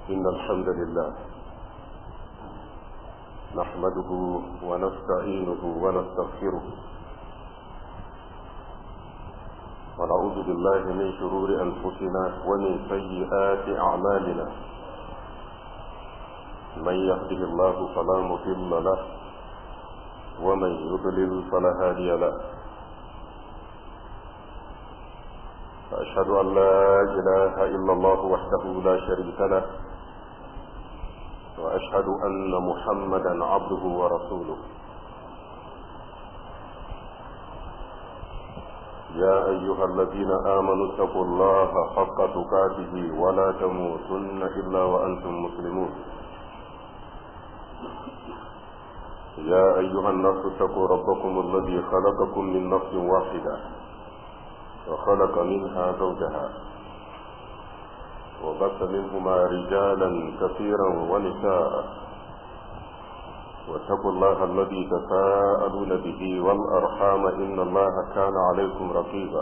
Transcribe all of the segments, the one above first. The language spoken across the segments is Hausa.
إن الحمد لله نحمده ونستعينه ونستغفره ونعوذ بالله من شرور أنفسنا ومن سيئات أعمالنا من يهده الله فلا مضل له ومن يضلل فلا هادي له فأشهد أن لا إله إلا الله وحده لا شريك له وأشهد أن محمدا عبده ورسوله يا أيها الذين آمنوا اتقوا الله حق تقاته ولا تموتن إلا وأنتم مسلمون يا أيها الناس اتقوا ربكم الذي خلقكم من نفس واحدة وخلق منها زوجها وبث منهما رجالا كثيرا ونساء واتقوا الله الذي تساءلون به والأرحام إن الله كان عليكم رقيبا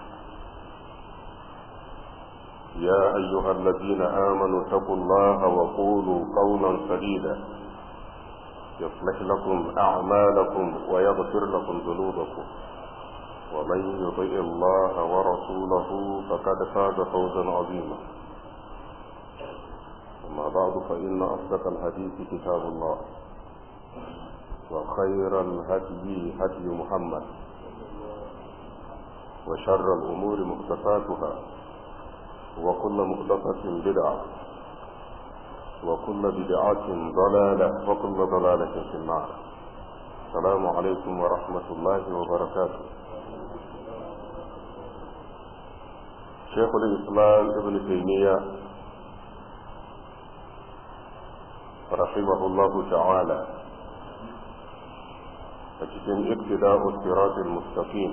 يا أيها الذين آمنوا اتقوا الله وقولوا قولا سديدا يصلح لكم أعمالكم ويغفر لكم ذنوبكم ومن يطع الله ورسوله فقد فاز فوزا عظيما أما بعد فإن أصدق الحديث كتاب الله وخير الهدي هدي محمد وشر الأمور محدثاتها وكل محدثة بدعة وكل بدعة ضلالة وكل ضلالة في النار. السلام عليكم ورحمة الله وبركاته. شيخ الإسلام ابن تيمية رحمه الله تعالى فكتن ابتداء الصراط المستقيم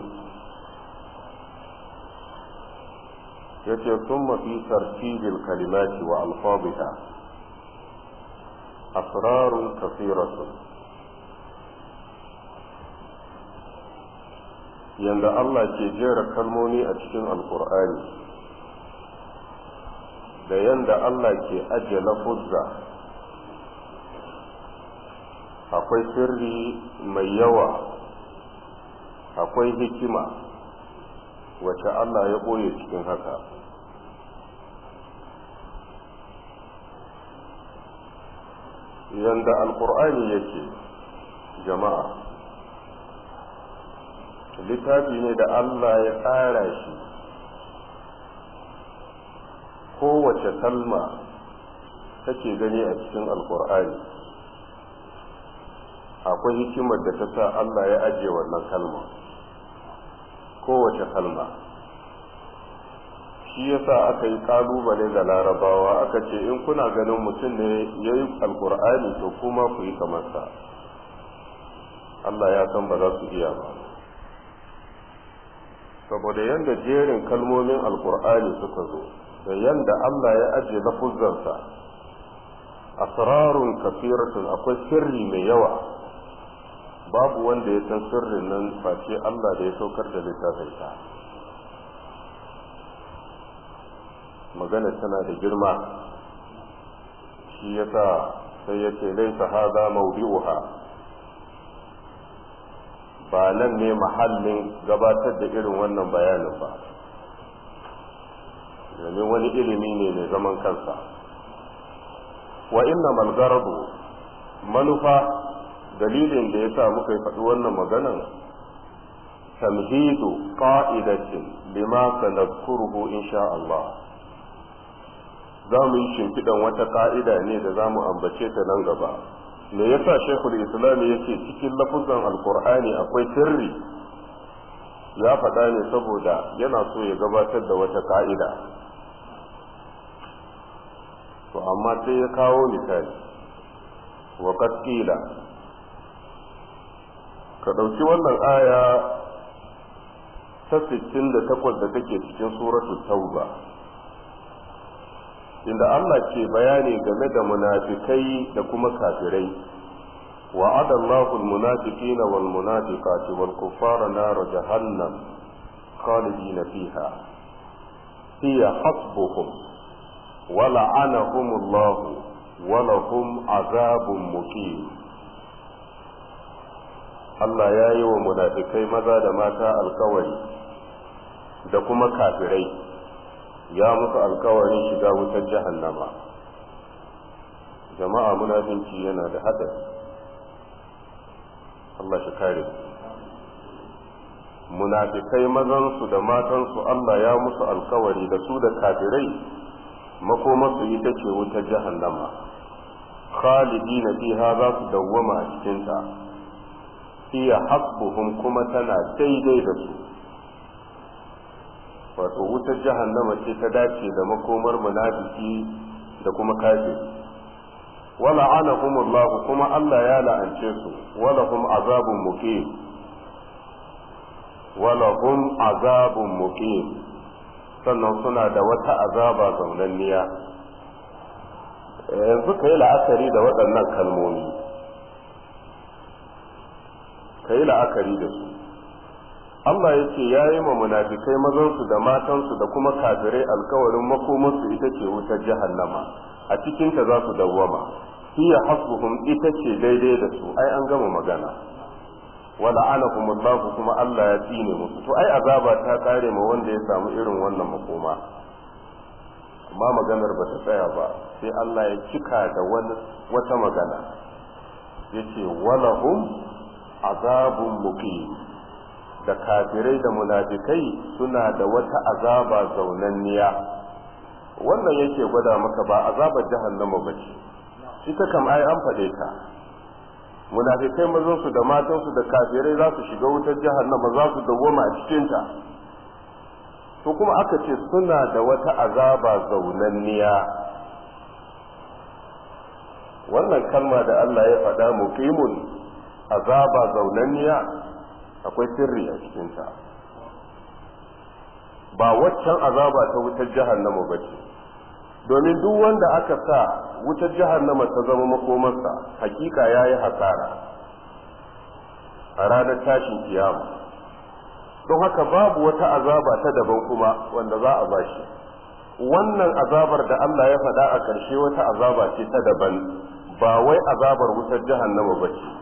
ثم في ترتيب الكلمات وألفاظها أسرار كثيرة يند الله كجير كلموني أتشن القرآن da yanda Allah ke ajiye lafuzza akwai sirri mai yawa akwai hikima wacce Allah ya ɓoye cikin haka yanda alƙur'ani yake jama'a littafi ne da Allah ya tsara shi kowace kalma take gani a cikin alkur'ani akwai hikimar da ta sa Allah ya ajiye wannan kalma kowace kalma shi yasa aka yi kalubale ga larabawa aka ce in kuna ganin mutum ne ya yi alkur'ani to kuma ku yi kamar sa Allah ya san ba za su iya ba saboda yanda jerin kalmomin alkur'ani suka zo da yanda Allah ya ajiye lafuzzansa asrarun kafiratun akwai sirri mai yawa babu wanda ya san sirrin nan face Allah da ya saukar da littafinsa magana tana da girma shi yasa sai ya ce laisa hada mawdi'uha ba nan ne mahallin gabatar da irin wannan bayanin ba domin wani ilimi ne mai zaman kansa wa inna malgarabu manufa dalilin da ya sa muka yi faɗi wannan maganan tamhidu qa'idatin lima sanadkuruhu insha Allah za mu yi shimfiɗan wata ƙa'ida ne da za mu ambace ta nan gaba me yasa shekul islam ya ce cikin lafuzan alkur'ani akwai sirri ya faɗa ne saboda yana so ya gabatar da wata ƙa'ida to amma sai ya kawo misali wa qad qila ka dauki wannan aya ta 68 da take cikin suratul tauba inda Allah ke bayani game da munafikai da kuma kafirai wa'ada Allahu al-munafiqina wal munafiqati wal kuffara nar jahannam khalidina fiha hiya hasbuhum wala'anahumullahu walahum azabun muqim. Allah ya yi wa munafikai maza da mata alkawari da kuma kafirai, ya musu alkawarin shiga wutar jahannama. Jama'a, munafinci yana da haɗari, Allah shi kare. Munafikai mazansu da matansu Allah ya musu alkawari da su da kafirai makomarsu ita ce wutar jahannama, khalidina fiha, za su dawwama a cikinta, hiya hasbuhum, kuma tana daidai da su. Wato wutar jahannama ce ta dace da makomar munafiki da kuma kafiri. wala anahumullahu, kuma Allah ya la'ance su, walahum azabun muqim, walahum azabun muqim, sannan suna da wata azaba zaunanniya. Yanzu ka yi la'akari da waɗannan kalmomi, ka yi la'akari da su. Allah ya ce ya yi ma munafikai mazansu da matansu da kuma kafirai alkawarin makomarsu ita ce wutar jahannama, a cikinta za su dawwama, hiya hasbuhum, ita ce daidai da su. Ai an gama magana. wala anahumullahu, kuma Allah ya tsine musu. To ai azaba ta kare ma wanda ya samu irin wannan makoma. Amma maganar ba ta tsaya ba, sai Allah ya cika da wata magana, yace walahum azabun muqim, da kafirai da munafikai suna da wata azaba zaunanniya. Wannan yake gwada maka ba azabar jahannama ba ce, ita kam ai an faɗe ta. Munafikai mazansu da matansu da kafirai za su shiga wutar jahannama, za su dawwama a cikinta. To kuma aka ce suna da wata azaba zaunanniya. Wannan kalma da Allah ya faɗa, muqimun, azaba zaunanniya, akwai sirri a cikinta. Ba waccan azaba ta wutar jahannama ba ce, domin duk wanda aka sa wutar jahannama ta zama makomarsa, hakika ya yi hasara a ranar tashin kiyama. Don haka babu wata azaba ta daban kuma wanda za a bashi. Wannan azabar da Allah ya faɗa a ƙarshe wata azaba ce ta daban, ba wai azabar wutar jahannama ba ce.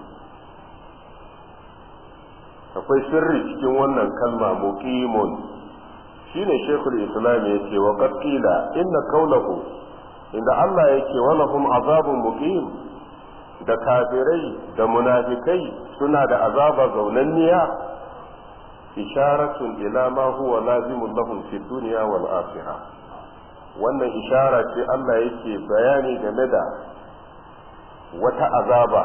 Akwai sirri cikin wannan kalma muqimun. Shine Sheikhul Islam yace wa qad qila inna qawluhu, inda Allah yake walahum azabun muqim, da kafirai da munafikai suna da azaba zaunanniya, isharatun ila ma huwa lazimun lahum fi dunya wal akhirah. Wannan ishara ce Allah yake bayani game da wata azaba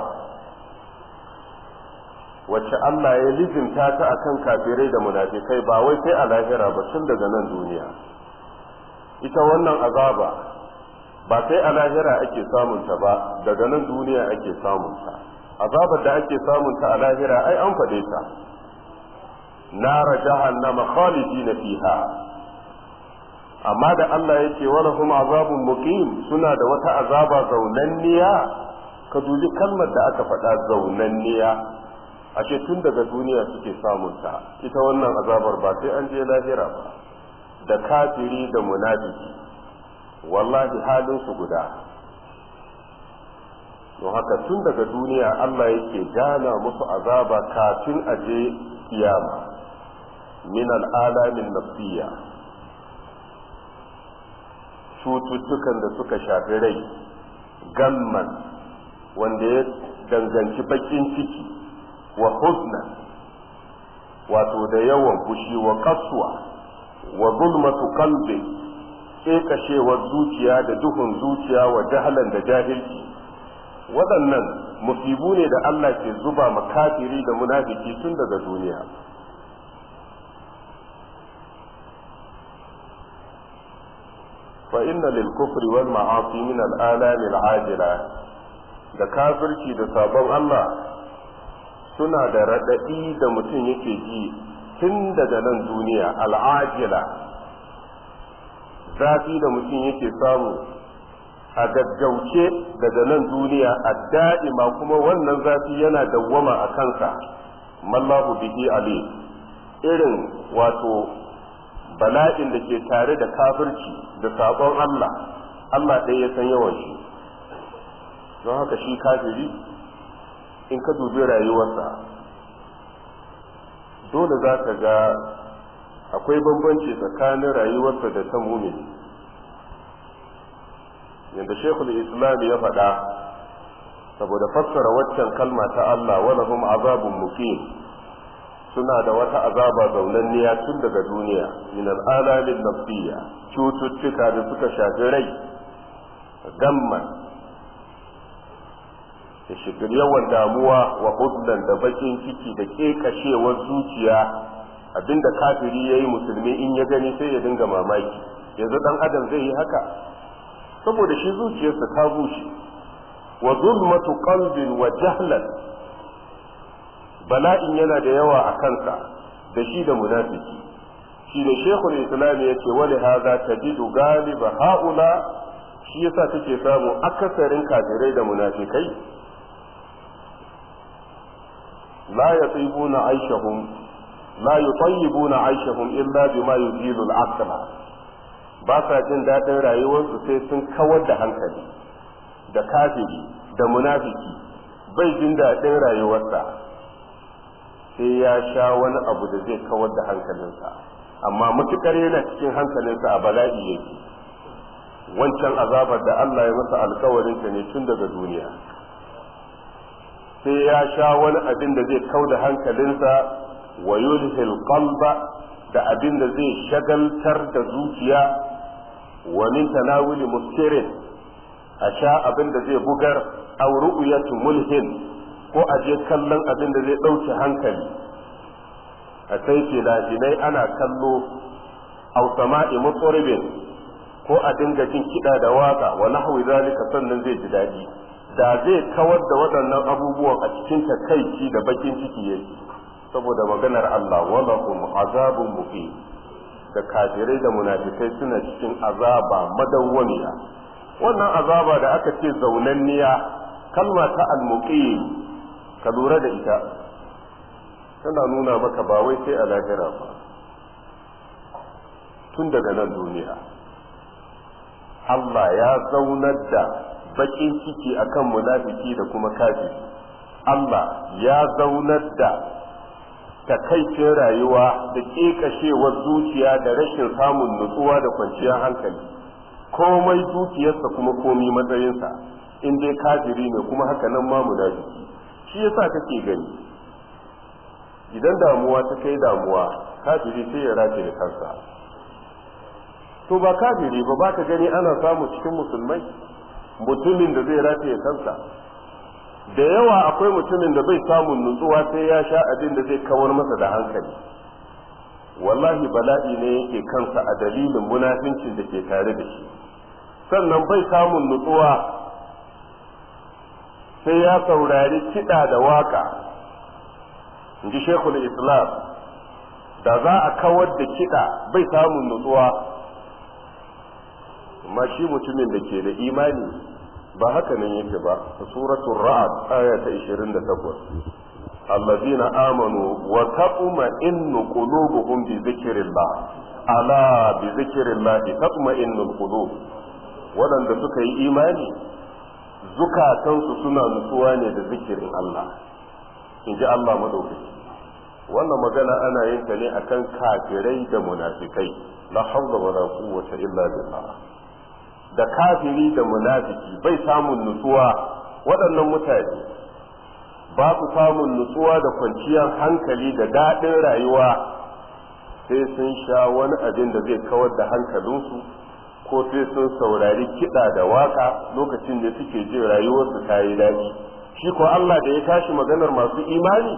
wacce Allah ya lizinta ta akan kafirai da munafikai, ba wai sai a lahira ba, tun daga nan duniya. Ita wannan azaba ba sai a lahira ake samunta ba, daga nan duniya ake samunta. Azabar da ake samunta a lahira ai an faɗe ta, nara jahannama khalidina fiha. Amma da Allah yake walahum azabun muqim, suna da wata azaba zaunanniya. Ka dubi kalmar da aka faɗa, zaunanniya. Ashe tun daga duniya suke samunta. Ita wannan azabar ba sai an je lahira ba. Da kafiri da munafiki, wallahi halin su guda. Don haka tun daga duniya Allah yake gana musu azaba kafin a je kiyama. Min al'alamin nafsiyya, cututtukan da suka shafi rai, gamman wanda ya danganci bakin ciki, wa huzna, wato da yawan fushi, wa kaswa, wa zulmatu qalbi, kekashewar zuciya da duhun zuciya, wa jahalan da jahilci. Waɗannan musibu ne da Allah ke zuba makafiri da munafiki tun daga duniya. fa inna lil kufri wal ma'asi min al alami al ajila, da kafirci da sabon Allah suna da raɗaɗi da mutum yake ji tun daga nan duniya, al'ajila, zafi da mutum yake samu a gaggauce daga nan duniya, a da'ima, kuma wannan zafi yana dawwama a kansa. mallahu bihi ali, irin wato bala'in da ke tare da kafirci da sabon Allah, Allah ɗaya ya san yawan shi. Don haka shi kafiri in ka dubi rayuwarsa dole za ka ga akwai bambanci tsakanin rayuwarsa da ta mumini. yadda shekul islam ya faɗa saboda fassara waccan kalma ta Allah walahum azabun muqim, suna da wata azaba zaunanniya tun daga duniya min al'alamin nafsiyya, cututtuka da suka shafi rai, gamman da shigar yawan damuwa wa huddan da bakin ciki da kekashewar zuciya. Abinda kafiri yayi musulmi in ya gani sai ya dinga mamaki, yanzu dan adam zai yi haka? Saboda shi zuciyarsa ta bushe. Wa zulmatu qalbin wa jahlan, bala'in yana da yawa a kansa da shi da munafiki. Shi ne shekul islam ya ce wali haza tajidu galiba haula, shi yasa kake samu akasarin kafirai da munafikai la yatibuna aishahum la yutayyibuna aishahum illa bima yuzilu al-aqla, ba sa jin daɗin rayuwarsu sai sun kawar da hankali. Da kafiri da munafiki bai jin daɗin rayuwarsa sai ya sha wani abu da zai kawar da hankalinsa, amma matukar yana cikin hankalinsa a bala'i yake. Wancan azabar da Allah ya masa alkawarinta ne tun daga duniya, sai ya sha wani abin da zai kau da hankalinsa, wa yulhil qalba, da abin da zai shagaltar da zuciya, wa min tanawuli muskirin, a sha abin da zai bugar, aw ru'yatu mulhin, ko a je kallon abin da zai ɗauke hankali. A sai filafinai ana kallo, aw sama'i mutsaribin, ko a dinga jin kiɗa da waka wa nahwi zalika, sannan zai ji daɗi. Da zai kawar da waɗannan abubuwan a cikin takaici da bakin ciki yake, saboda maganar Allah walahum azabun muqim, da kafirai da munafikai suna cikin azaba madawwamiya. Wannan azaba da aka ce zaunanniya, kalma ta al-muqim, ka lura da ita, tana nuna maka ba wai sai a lahira ba, tun daga nan duniya Allah ya zaunar da bakin ciki akan munafiki da kuma kafiri. Allah ya zaunar da takaicin rayuwa da ƙeƙashewar zuciya da rashin samun nutsuwa da kwanciyar hankali. Komai dukiyarsa kuma komi matsayinsa, in dai kafiri ne kuma haka nan ma munafiki. Shi yasa kake gani idan damuwa ta kai damuwa, kafiri sai ya rataye kansa. To ba kafiri ba ka gani ana samu cikin musulmai mutumin da zai rataye kansa. Da yawa akwai mutumin da bai samun nutsuwa sai ya sha abin da zai kawar masa da hankali. Wallahi bala'i ne yake kansa a dalilin munafincin da ke tare da shi. Sannan bai samun nutsuwa sai ya saurari kiɗa da waka. In ji Shekul Islam, da za a kawar da kiɗa bai samun nutsuwa. Amma shi mutumin da ke da imani ba haka nan yake ba. Suratul Ra'd aya ta 28, allazina amanu wa taqma'innu qulubuhum bi dhikrillah, ala bi dhikrillah taqma'innul qulub. Waɗanda suka yi imani zukatansu suna nutsuwa ne da zikirin Allah, in ji Allah madaukaki. Wannan magana ana yin ta ne akan kafirai da munafikai. La hawla wala quwwata illa billah. Da kafiri da munafiki bai samun nutsuwa, waɗannan mutane ba su samun nutsuwa da kwanciyar hankali da daɗin rayuwa sai sun sha wani abin da zai kawar da hankalinsu, ko sai sun saurari kiɗa da waka lokacin da suke jin rayuwarsu ta yi daɗi. Shi ko Allah da ya tashi maganar masu imani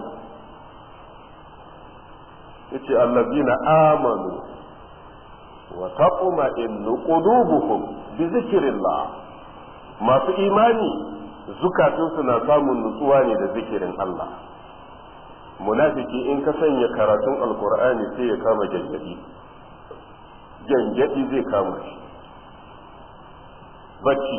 yace allazina amanu wa taqma'innu qulubuhum bi zikrillah. Masu imani zukatunsu na samun nutsuwa ne da zikirin Allah. Munafiki in ka sanya karatun alkur'ani sai ya kama gyangyaɗi zai kama shi, bacci.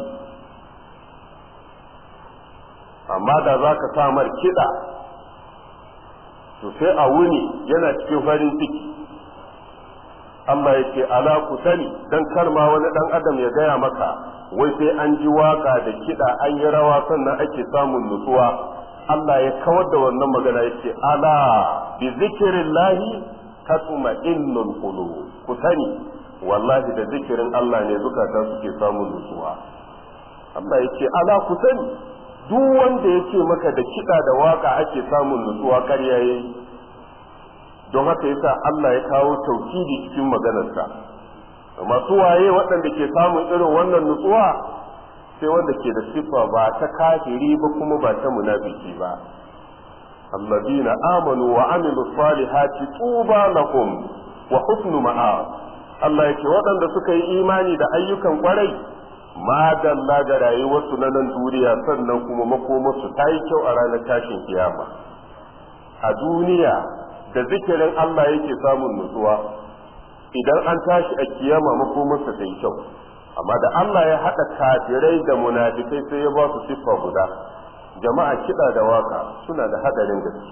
Amma da za ka samar kiɗa to sai a wuni yana cikin farin ciki. Allah yake ala ku sani dan karma wani dan adam ya gaya maka wai sai an ji waka da kiɗa an yi rawa sannan ake samun nutsuwa. Allah ya kawar da wannan magana yake ala bi zikrillahi tatma'innul qulub. Ku sani wallahi da zikirin Allah ne zukata suke samun nutsuwa. Allah yake ala ku sani duk wanda yake maka da kiɗa da waka ake samun nutsuwa ƙarya yayi. Don haka yasa Allah ya kawo taukidi cikin maganarsa. Masu waye waɗanda ke samun irin wannan nutsuwa sai wanda ke da siffa ba ta kafiri ba kuma ba ta munafiki ba. Alladina amanu wa amilu salihati tuba lahum wa husnu ma'ab. Allah yake waɗanda suka yi imani da ayyukan kwarai madalla ga rayuwarsu na nan duniya sannan kuma makomarsu ta yi kyau a ranar tashin kiyama. A duniya da zikirin Allah yake samun nutsuwa, idan an tashi a kiyama makomarsa ta yi kyau. Amma da Allah ya haɗa kafirai da munafikai sai ya ba su siffa guda. Jama'a kiɗa da waka suna da haɗarin gaske,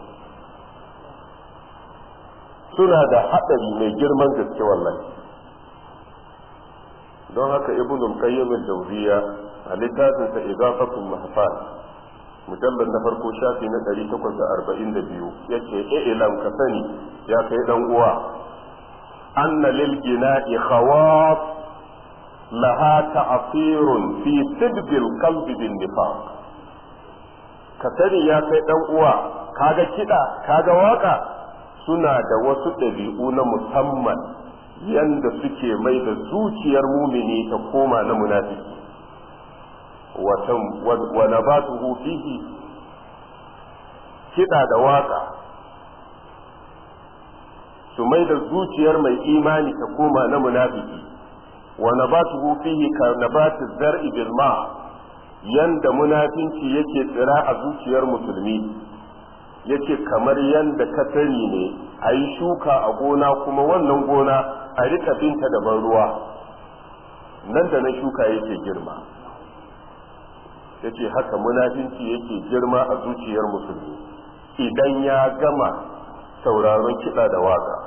suna da haɗari mai girman gaske wallahi. Don haka ibn al-qayyim al-jawziyya a littafin sa idafatul mahfal mujallad na farko shafi na 842 yace ilam ka sani ya kai dan uwa anna lil gina'i khawaf laha ta'thirun fi sidqil qalbi bin nifaq. Ka sani ya kai dan uwa kaga kida kaga waka suna da wasu dabi'u na musamman yanda suke mai da zuciyar mumini ta koma na munafiki. Wa nabatuhu fihi kiɗa da waka su mai da zuciyar mai imani ta koma na munafiki. Wa nabatuhu fihi ka nabatu zar'i bil ma, yanda munafinci yake tsira a zuciyar musulmi yake kamar yanda ka sani ne a yi shuka a gona kuma wannan gona a rika binta da ban ruwa nan da nan shuka yake girma. Yace haka munafinci yake girma a zuciyar musulmi idan ya gama sauraron kiɗa da waka.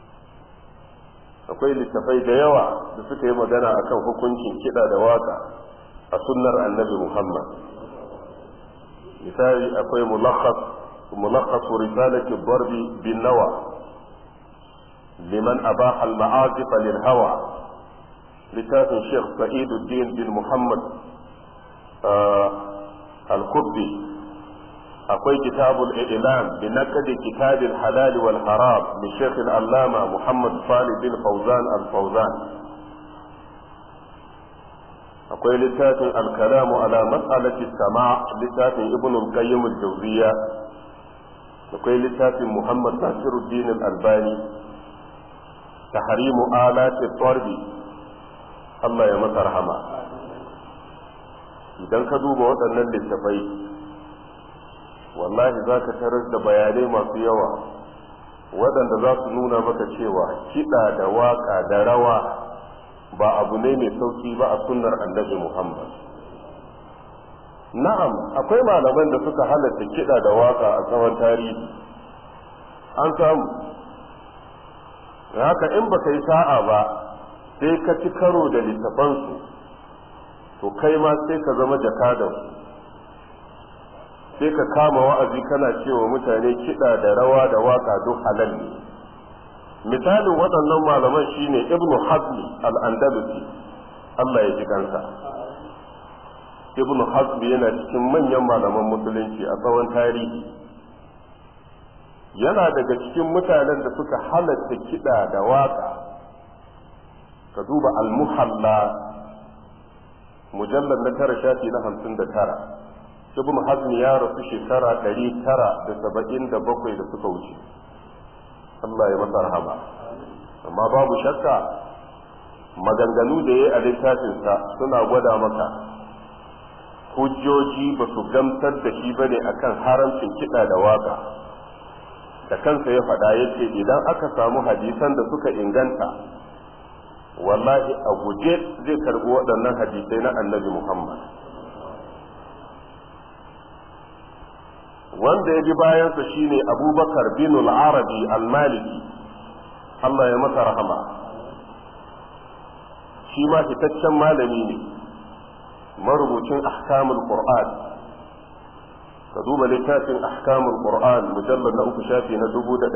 Akwai littafai da yawa da suka yi magana akan hukuncin kiɗa da waka a sunnar annabi Muhammad. Misali akwai mulakhas risalati darbi bin nawa liman abaha al-ma'azif lil hawa, littafin Sheikh Sa'iduddin bin Muhammad al-Qubbi. akwai kitabul i'lam bi naqdi kitabil halal wal haram li Sheikh al-Allama Muhammad Salih bin Fawzan al-Fawzan. akwai littafin al-kalamu ala mas'alati sama' littafin Ibn al-Qayyim al-Jawziyya. akwai littafin Muhammad Nasiruddin al-Albani tahrimu alati at-tarbi. Allah ya masa rahama. Idan ka duba waɗannan littafai wallahi za ka tarar da bayanai masu yawa waɗanda za su nuna maka cewa kiɗa da waƙa da rawa ba abu ne mai sauƙi ba a sunnar annabi Muhammad. Na'am, akwai malaman da suka halatta kiɗa da waƙa a tsawon tarihi, an samu. Haka in baka yi sa'a ba sai ka ci karo da littafansu, to kai ma sai ka zama jakadansu. Sai ka kama wa'azi kana cewa mutane kiɗa da rawa da waka duk halal ne. Misalin waɗannan malaman shine Ibn Hazmi al-Andalusi, Allah ya ji kansa. Ibn Hazmi yana cikin manyan malaman musulunci a tsawon tarihi. Yana daga cikin mutanen da suka halatta kiɗa da waka. Ka duba al-Muhalla mujallar na 9 shafi na 59. Ibn Hazm ya rasu shekara 977 da suka wuce. Allah ya masa rahama. Amma babu shakka maganganu da yayi a littafinsa suna gwada maka hujjoji ba su gamsar da shi bane akan haramcin kiɗa da waka. Da kansa ya faɗa yace idan aka samu hadisan da suka inganta wallahi a guje zai karɓi waɗannan hadisai na annabi Muhammad. Wanda ya bi bayansa shine Abubakar bin al-Arabi al-Maliki, Allah ya masa rahama. shi ma fitaccen malami ne marubucin ahkamul qur'an ka duba littafin ahkamul qur'an mujallad na 3 shafi na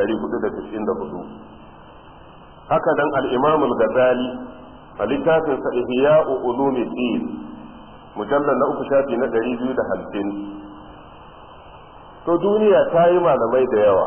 1494 haka dan al-imam al-ghazali a littafin sa ihya'u ulumuddin mujallad na 3 shafi na 250 to duniya ta yi malamai da yawa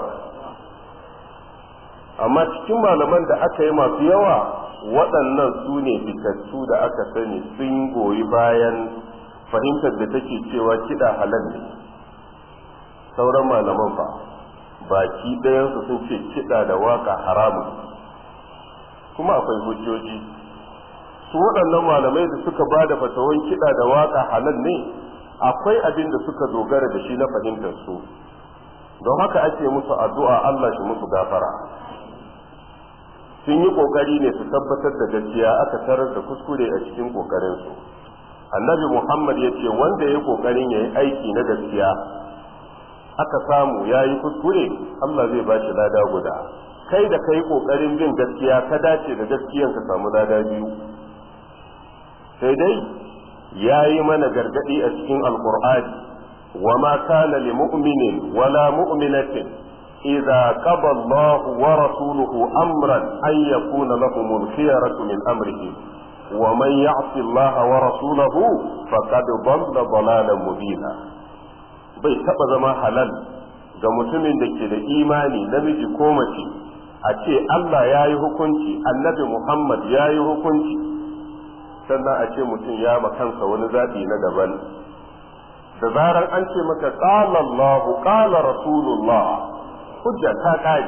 amma cikin malaman da aka yi masu yawa waɗannan su ne fitattu da aka sani sun goyi bayan fahimtar da take cewa kiɗa halal ne sauran malaman fa baki ɗayansu sun ce kiɗa da waka haramun kuma akwai hujjoji su waɗannan malamai da suka ba da fatawan kiɗa da waka halal ne akwai abin da suka dogara da shi na fahimtar su don haka ake musu addu'a Allah shi musu gafara sun yi kokari ne su tabbatar da gaskiya aka tarar da kuskure a cikin kokarin su annabi Muhammad ya ce wanda ya yi kokarin ya yi aiki na gaskiya aka samu ya yi kuskure Allah zai ba shi lada guda kai da kai kokarin bin gaskiya ka dace da gaskiyan ka samu lada biyu sai dai ya yi mana gargadi a cikin alkur'ani wa ma kana li mu'minin wala mu'minatin idza qada Allahu wa rasuluhu amran an yakuna lahumul khiyaratu min amrihi wa man ya'si Allah wa rasulahu faqad dhalla dhalalan mubina bai taba zama halal ga mutumin da ke da imani namiji ko mace a ce Allah ya yi hukunci annabi Muhammad ya yi hukunci sannan a ce mutum ya kansa wani zaɓi na daban da zarar an ce maka qala Allahu qala rasulullah hujja ta ƙare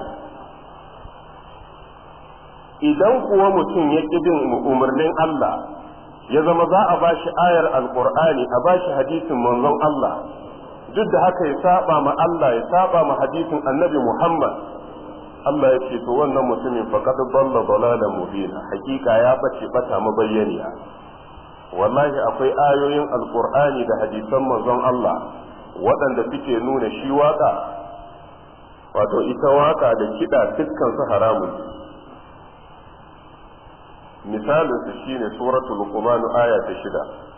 idan kuwa mutum ya ƙi bin umarnin Allah ya zama za a bashi ayar alqur'ani a bashi hadisin manzon Allah duk da haka ya saba ma Allah ya saba ma hadisin annabi Muhammad Allah ya ce to wannan mutumin faqad dalla dalalan mubina hakika ya bace bata mabayyaniya wallahi akwai ayoyin alqur'ani da hadisan manzon Allah waɗanda suke nuna shi waka wato ita waka da kida dukkan su haramun misalin su shine suratul luqman aya ta 6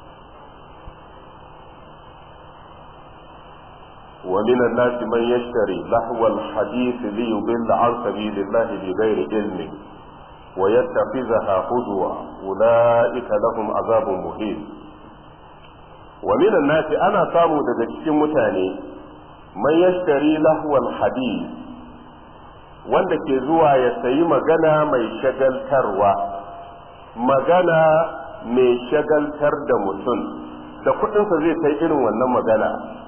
ومن الناس من يشتري لهو الحديث ليضل عن سبيل الله بغير علم ويتخذها هزوا أولئك لهم عذاب مهين ومن الناس أنا سامو daga cikin mutane man yashtari lahwal hadith wanda ke zuwa ya sayi magana mai shagaltarwa magana mai shagaltar da mutum da kudinsa zai kai irin wannan magana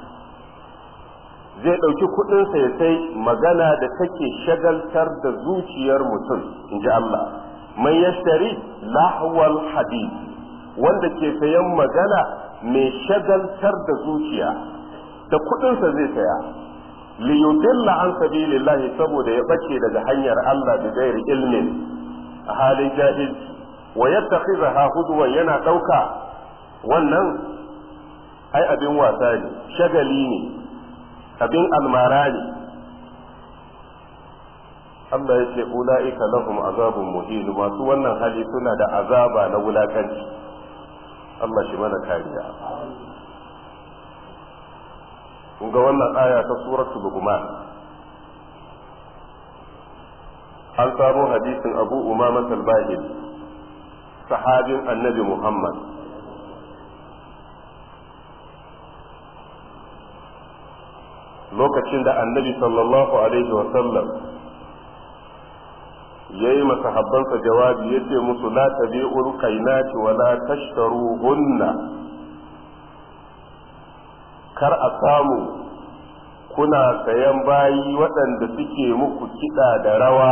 zai ɗauki kuɗinsa ya sai magana da take shagaltar da zuciyar mutum in ji Allah man yashtari lahwal hadith wanda ke sayan magana mai shagaltar da zuciya da kuɗinsa zai saya li yudilla an sabilillahi saboda ya bace daga hanyar Allah da gairi ilmin a halin jahilci wa yattakhidha hudwan yana ɗauka wannan ai abin wasa ne shagali ne abin almara ne Allah ya ce ula'ika lahum azabun muhin masu wannan hali suna da azaba na wulakanci Allah shi mana kariya kun ga wannan aya ta suratul luqman an samu hadisin Abu Umama al-Bahili sahabin annabi Muhammad lokacin da annabi sallallahu alaihi wasallam ya yi masahabbansa jawabi ya ce musu la tabi'ul qainati wa la tashtaruhunna kar a samu kuna sayan bayi waɗanda suke muku kiɗa da rawa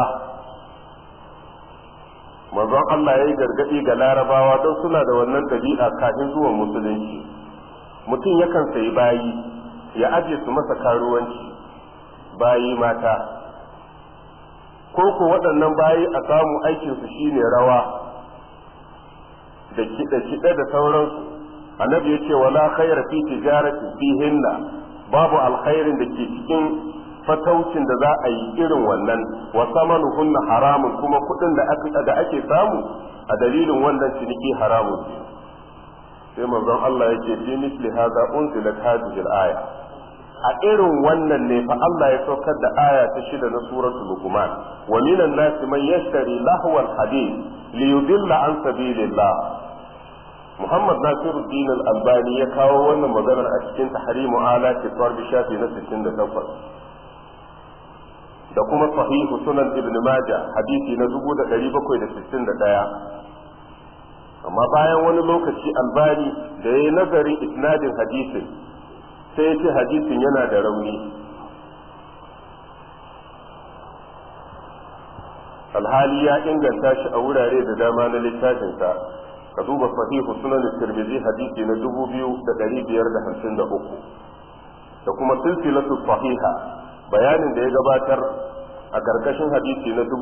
manzon Allah ya yi gargaɗi ga larabawa don suna da wannan ɗabi'a kafin zuwan musulunci mutum yakan sayi bayi ya aje su masa karuwanci bayi mata ko waɗannan bayi a samu aikinsu shine rawa da kiɗe-kiɗe da sauransu annabi ya ce wala khayra fi tijarati fihinna babu alkhairin da ke cikin fataucin da za a yi irin wannan wa samanuhunna haramun kuma kudin da ake samu a dalilin wannan ciniki haramun sai manzon Allah yake fi misli hadha unzilat hadhihi al-aya a irin wannan ne fa Allah ya saukar da aya ta 6 na suratul luqman wa minan nasi man yashtari lahwal hadith li yudilla an sabilillah. Muhammad Nasiruddin Al-Albani ya kawo wannan maganar a cikin tahrimu alati farbi shafi na 68 da kuma sahihu sunan ibn majah hadisi na 1761. amma bayan wani lokaci Albani da yayi nazarin isnadin hadisin sai ya ce hadisin yana da rauni, alhali ya inganta shi a wurare da dama na littafinsa. ka duba sahihu sunan tirmidhi hadisi na 2553 da kuma silsilatu sahiha bayanin da ya gabatar a karkashin hadisi na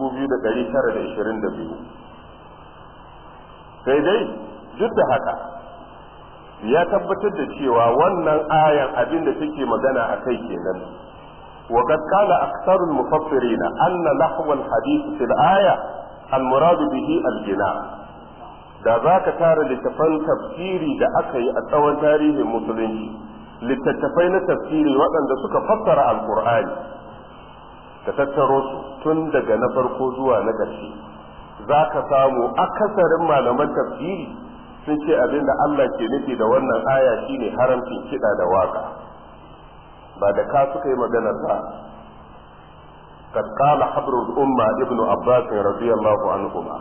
2922. sai dai duk da haka ya tabbatar da cewa wannan ayan abin da take magana a kai kenan. wa qad qala aktharul mufassirin anna lahwa al-hadith fil aya al-murad bihi al-jina. da zaka tara littafan tafsiri da aka yi a tsawon tarihin musulunci, littattafai na tafsiri waɗanda suka fassara al-qur'ani, ka tattaro su tun daga na farko zuwa na ƙarshe, za ka samu akasarin malaman tafsiri sun ce abin da Allah ke nufi da wannan aya shine haramcin kiɗa da waka, ba da ka suka yi maganar ba. قد قال حبر الأمة ابن عباس رضي الله عنهما.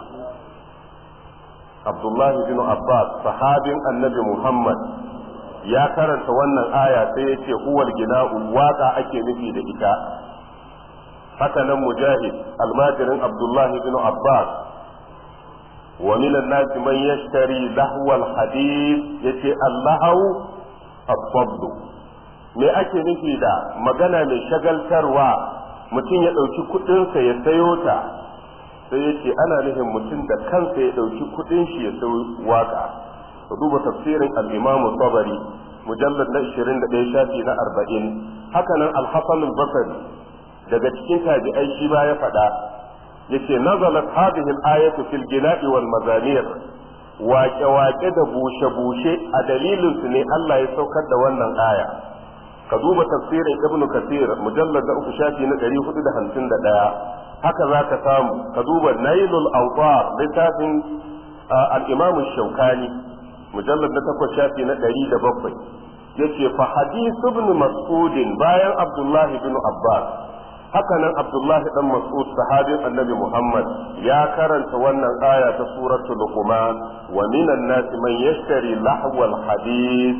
عبد الله بن عباس صحابي النبي محمد ya karanta wannan aya sai ya ce huwal gina'u waka ake nufi da ita. haka nan mujahid almajirin abdullahi bin abbas wa minan nasi man yashtari lahwal hadith yace allahu as-sabd. me ake nufi da magana mai shagaltarwa mutum ya dauki kudin sa ya sayo ta, sai yace ana nufin mutum da kansa ya dauki kudin shi ya sayo waka. ka duba tafsirin al-imam tabari mujallad na 21 shafi na 40. haka nan al-hasan al-basri daga cikin tabi'ai shi ba ya faɗa yace nazalat hadhihi al-ayatu fil gina'i wal mazamir. waƙe-waƙe da bushe-bushe a dalilin su ne Allah ya saukar da wannan aya. ka duba tafsirin ibnu kathir mujallad na 3 shafi na 451. haka zaka samu ka duba nailul awtar littafin al-imam ash-shawkani mujallad na 8 shafi na 107. yace fa hadith ibn mas'ud bayan abdullahi ibn abbas, haka nan abdullahi dan mas'ud sahabin annabi muhammad ya karanta wannan aya ta suratul luqman wa minan nasi man yashtari lahwal hadith.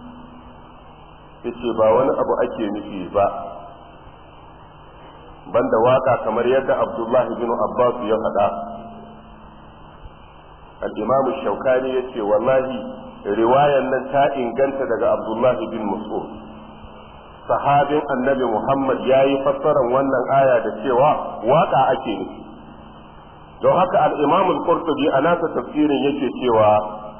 yace ba wani abu ake nufi ba banda waka kamar yadda abdullahi ibn abbas ya faɗa. al-imam shaukani yace wallahi riwayan nan ta inganta daga abdullahi bin mas'ud sahabin annabi muhammad yayi fassarar wannan aya da cewa waka ake nufi. don haka al-imam al-qurtubi a nasa tafsirin yake cewa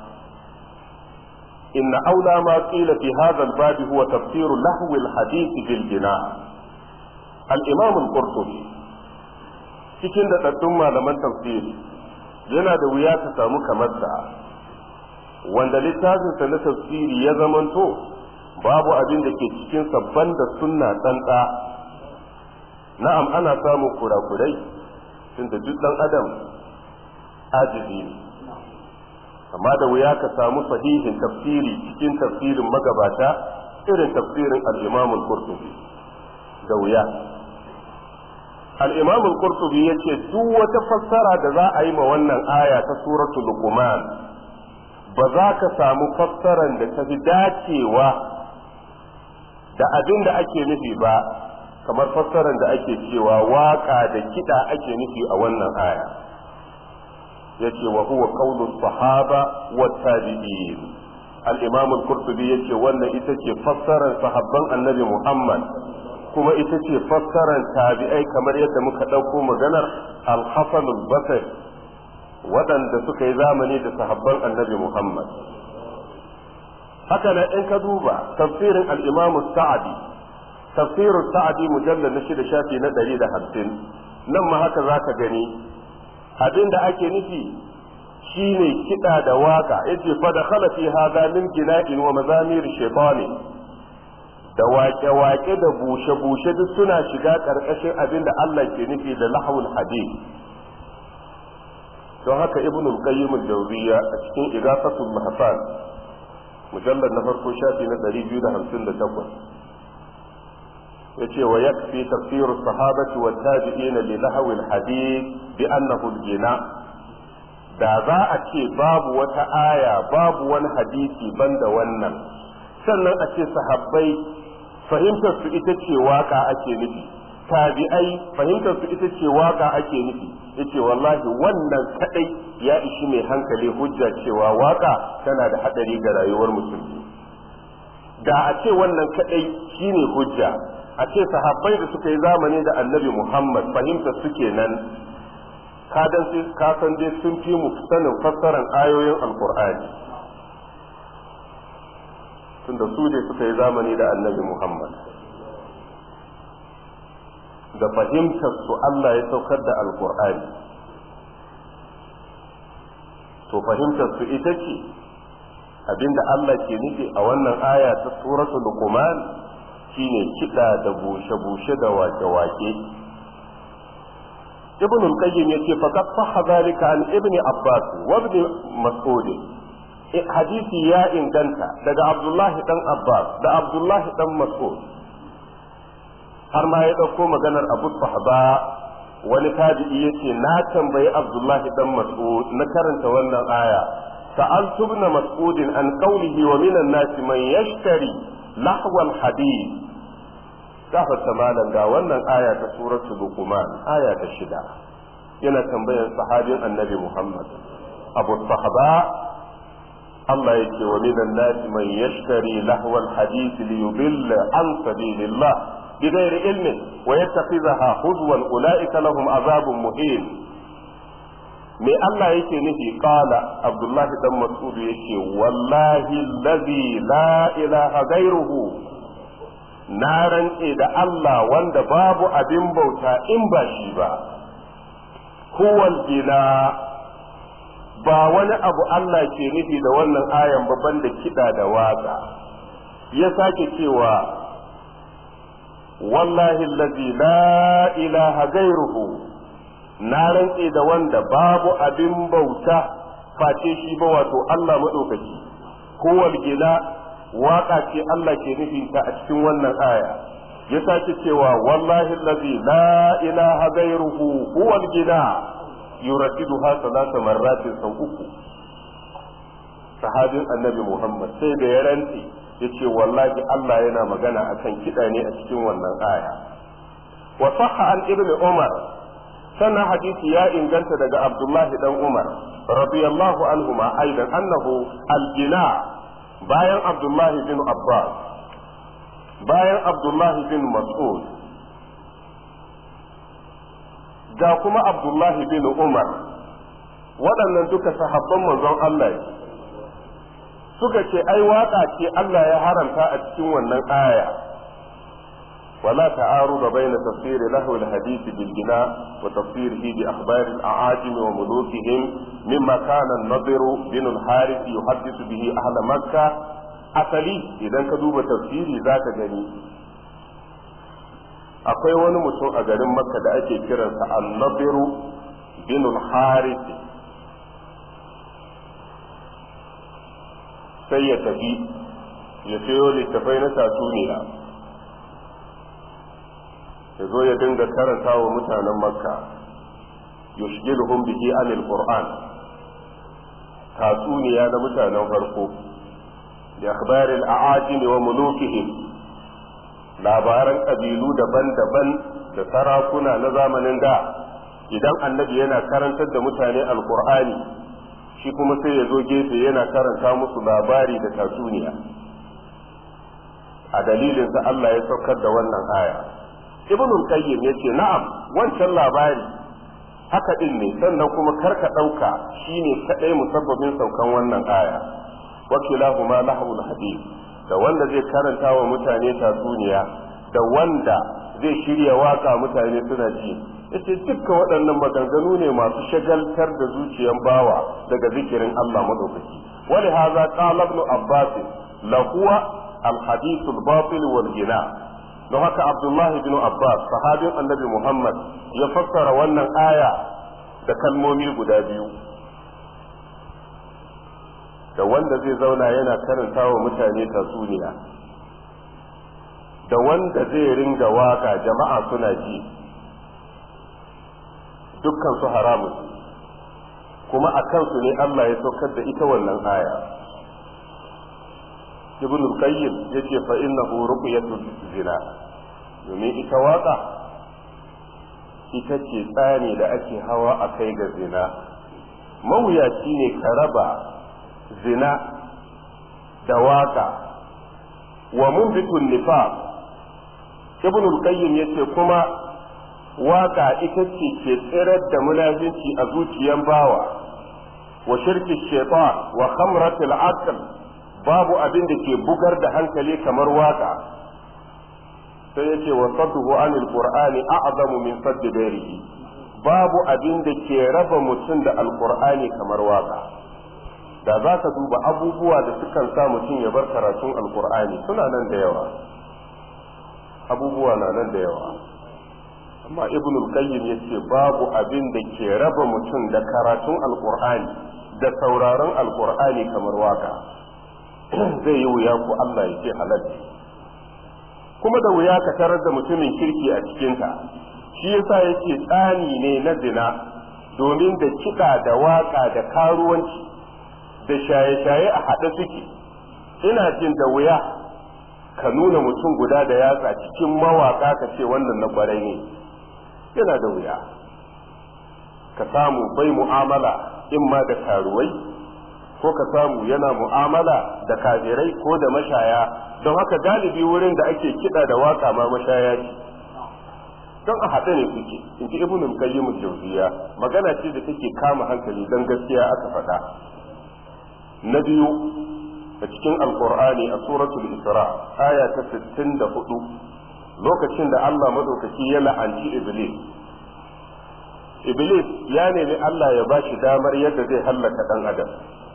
inna aula ma qila fi hadha al-bab huwa tafsir lahwi al-hadith bil jina. al-imam al-qurtubi cikin da daddun malaman tafsiri yana da wuya ta samu kamar sa wanda littafinsa na tafsiri ya zamanto babu abin da ke cikin sabban da sunna tsantsa. na'am ana samun kurakurai tunda duk dan adam ajizi ne, amma da wuya ka samu sahihin tafsiri cikin tafsirin magabata irin tafsirin al-imam al-qurtubi, da wuya. al-imam al-qurtubi yace duk wata fassara da za a yi ma wannan aya ta suratul luqman ba za ka samu fassaran da ta fi dacewa da abin da ake nufi ba kamar fassaran da ake cewa waka da kiɗa ake nufi a wannan aya. yace wa huwa qawlu sahaba wa tabi'in. al-imam al-qurtubi yace wannan ita ce fassaran sahabban annabi muhammad kuma ita ce fassarar tabi'ai kamar yadda muka ɗauko maganar al-hasan al-basri waɗanda suka yi zamani da sahabban annabi muhammad. haka nan in ka duba tafsirin al-imam sa'di tafsirus sa'di mujallal na 6 shafi na 150 nan ma haka zaka gani abinda ake nufi shine kiɗa da waka yace fa da khala fi hadha min gina'in wa mazamir shaytani da waƙe-waƙe da bushe-bushe duk suna shiga ƙarƙashin abinda Allah ke nufi da lahawul hadith. don haka ibn al-qayyim al-jawziyya a cikin igafatul mahfal mujallad na farko shafi na 258 yace wa yakfi tafsir as-sahabati wa tabi'in li lahwi al-hadith bi annahu al-ghina da za a ce babu wata aya babu wani hadisi banda wannan sannan a ce sahabbai fahimtar su ita ce waka ake nufi tabi'ai fahimtar su ita ce waka ake nufi yace wallahi wannan kadai ya ishi mai hankali hujja cewa waka tana da hadari ga rayuwar musulmi da a ce wannan kadai shine hujja a ce sahabbai da suka yi zamani da annabi Muhammad fahimtar su kenan ka san dai sun fi mu sanin fassarar ayoyin alqur'ani tunda su ne suka yi zamani da annabi Muhammad da fahimtar su Allah ya saukar da alkur'ani to fahimtar su ita ce abinda Allah ke nufi a wannan aya ta suratul luqman shine kiɗa da bushe-bushe da wake-wake ibn al-qayyim yace faqad sahha zalika an ibn abbas wa ibn mas'ud hadisi ya inganta daga abdullahi dan abbas da abdullahi dan mas'ud har ma ya ɗauko maganar abu sahaba wani tabi'i yace na tambayi abdullahi dan mas'ud na karanta wannan aya sa'altu ibn mas'ud an qawlihi wa minan nas man yashtari lahwal hadith gafarta malan ga wannan aya ta suratul luqman aya ta 6 yana tambayar sahabin annabi muhammad abu sahaba Allah yake wa minan nas man yashtari lahwal hadith liyudilla an sabilillah بغير علم ويتخذها هزوا اولئك لهم عذاب مهين me Allah yake nufi qala abdullahi dan mas'ud yake wallahi allazi la ilaha ghairuhu na rantse da Allah wanda babu abin bauta in ba shi ba huwal gina ba wani abu Allah ke nufi da wannan ayan babban da kida da waka ya sake cewa wallahi allazi la ilaha gairuhu na rantse da wanda babu abin bauta face shi ba wato Allah madaukaki huwal gina waka ce Allah ke nufi ta a cikin wannan aya ya sake cewa wallahi allazi la ilaha gairuhu huwal gina yuradiduha salasa marratin sau uku sahabin annabi Muhammad sai da ya rantse yace wallahi Allah yana magana akan kida ne a cikin wannan aya wa sahha an ibnu umar sannan hadisi ya inganta daga abdullahi dan umar radiyallahu anhuma aidan annahu al-jina bayan abdullahi bin abbas bayan abdullahi bin mas'ud ga kuma abdullahi bin umar waɗannan duka sahabban manzon Allah suka ce ai waka ce Allah ya haramta a cikin wannan aya wala ta'arudu bayna tafsir lahu al-hadith bil gina wa tafsirihi bi akhbar al-a'ajim wa mulukihim mimma kana an-nadir bin al-harith yuhaddithu bihi ahla makkah asali idan ka duba tafsiri zaka gani akwai wani mutum a garin makka da ake kiransa an-nadir bin al-harith sai ya tafi ya sayo littafai na tatsuniya ya zo ya dinga karanta wa mutanen makka yushgiluhum bihi anil qur'an tatsuniya na mutanen farko da akhbaril a'ajim wa mulukihim labaran kabilu daban-daban da sarakuna na zamanin da idan annabi yana karantar da mutane alqur'ani shi kuma sai ya zo gefe yana karanta musu labari da tatsuniya a dalilinsa Allah ya saukar da wannan aya ibn qayyim yace na'am wancan labari haka din ne sannan kuma karka dauka shine kadai musabbabin saukan wannan aya wakilahuma lahul hadith da wanda zai karanta wa mutane tatsuniya da wanda zai shirya waka mutane suna ji. Yace dukkan waɗannan maganganu ne masu shagaltar da zuciyan bawa daga zikirin Allah madaukaki. Wali haza qala ibn Abbas lahuwa al-hadith al-batil wal gina. Don haka Abdullah ibn Abbas sahabin Annabi Muhammad ya fassara wannan aya da kalmomi guda biyu. Da wanda zai zauna yana karanta wa mutane tatsuniya, da wanda zai ringa waka jama'a suna ji, dukkan su haramun, kuma a kansu ne Allah ya saukar da ita wannan aya. Ibn al-Qayyim yace fa innahu ruqyatul zina, domin ita waka ita ce tsani da ake hawa a kai ga zina. Mawuyaci ne ka raba zina da waka wa munbitun nifaq. Ibn al-Qayyim yace kuma waka ita ce ke tsirar da munafinci a zuciyan bawa wa shirki shaitan wa khamratil aql. Babu abin da ke bugar da hankali kamar waka. Sai yace wa sadduhu anil qur'ani a'zamu min sadd ghairihi. Babu abin da ke raba mutum da alqur'ani kamar waka. Da za ka duba abubuwa da sukan sa mutum ya bar karatun alqur'ani suna nan da yawa, abubuwa na nan da yawa, amma ibn al-qayyim yace babu abin da ke raba mutum da karatun alqur'ani da sauraron alqur'ani kamar waka. Zai yi wuya ko Allah ya ce halal, kuma da wuya ka tarar da mutumin kirki a cikinta. Shi yasa yake tsani ne na zina, domin da kiɗa da waka da karuwanci da shaye-shaye a haɗe suke. Ina jin da wuya ka nuna mutum guda da yatsa cikin mawaka ka ce wannan na kwarai ne, yana da wuya. Ka samu bai mu'amala in ma da karuwai, ko ka samu yana mu'amala da kafirai ko da mashaya. Don haka galibi wurin da ake kiɗa da waka ma mashaya ce, don a haɗe ne suke. In ji ibn al-Qayyim al-Jawziyya, magana ce da take kama hankali don gaskiya aka faɗa. Na biyu, a cikin alkur'ani a suratul isra aya ta 64, lokacin da Allah madaukaki ya la'anci iblis ya nemi Allah ya bashi damar yadda zai hallaka dan adam,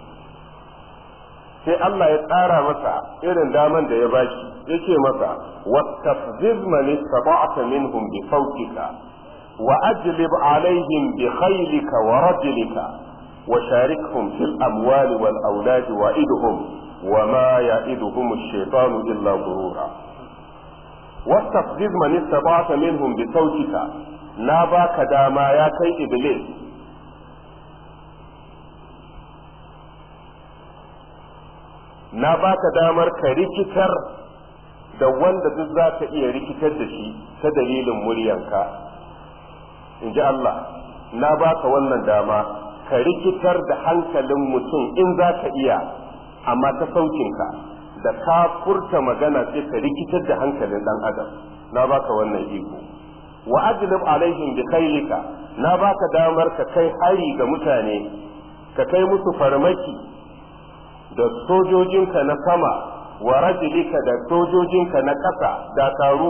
sai Allah ya tsara masa irin daman da ya bashi, yake masa wastafziz man istata'ta minhum bi sawtika wa ajlib alaihim bi khaylika wa rajlika wa sharikhum fil amwali wal auladi wa'idhum wa ma ya'iduhum ash-shaytanu illa ghurura. wastafziz man istata'ta minhum bi sawtika, na baka dama ya kai iblis na baka damar ka rikitar da wanda duk za ka iya rikitar da shi ta dalilin muryanka. in ji Allah, na baka wannan dama ka rikitar da hankalin mutum in za ka iya, amma ta saukinka da ka furta magana sai ka rikitar da hankalin dan adam. Na baka wannan iko. wa ajlib alaihim bi khaylika, na baka damar ka kai hari ga mutane, ka kai musu farmaki da sojojinka na sama, wa rajulika da sojojinka na ƙasa, dakaru.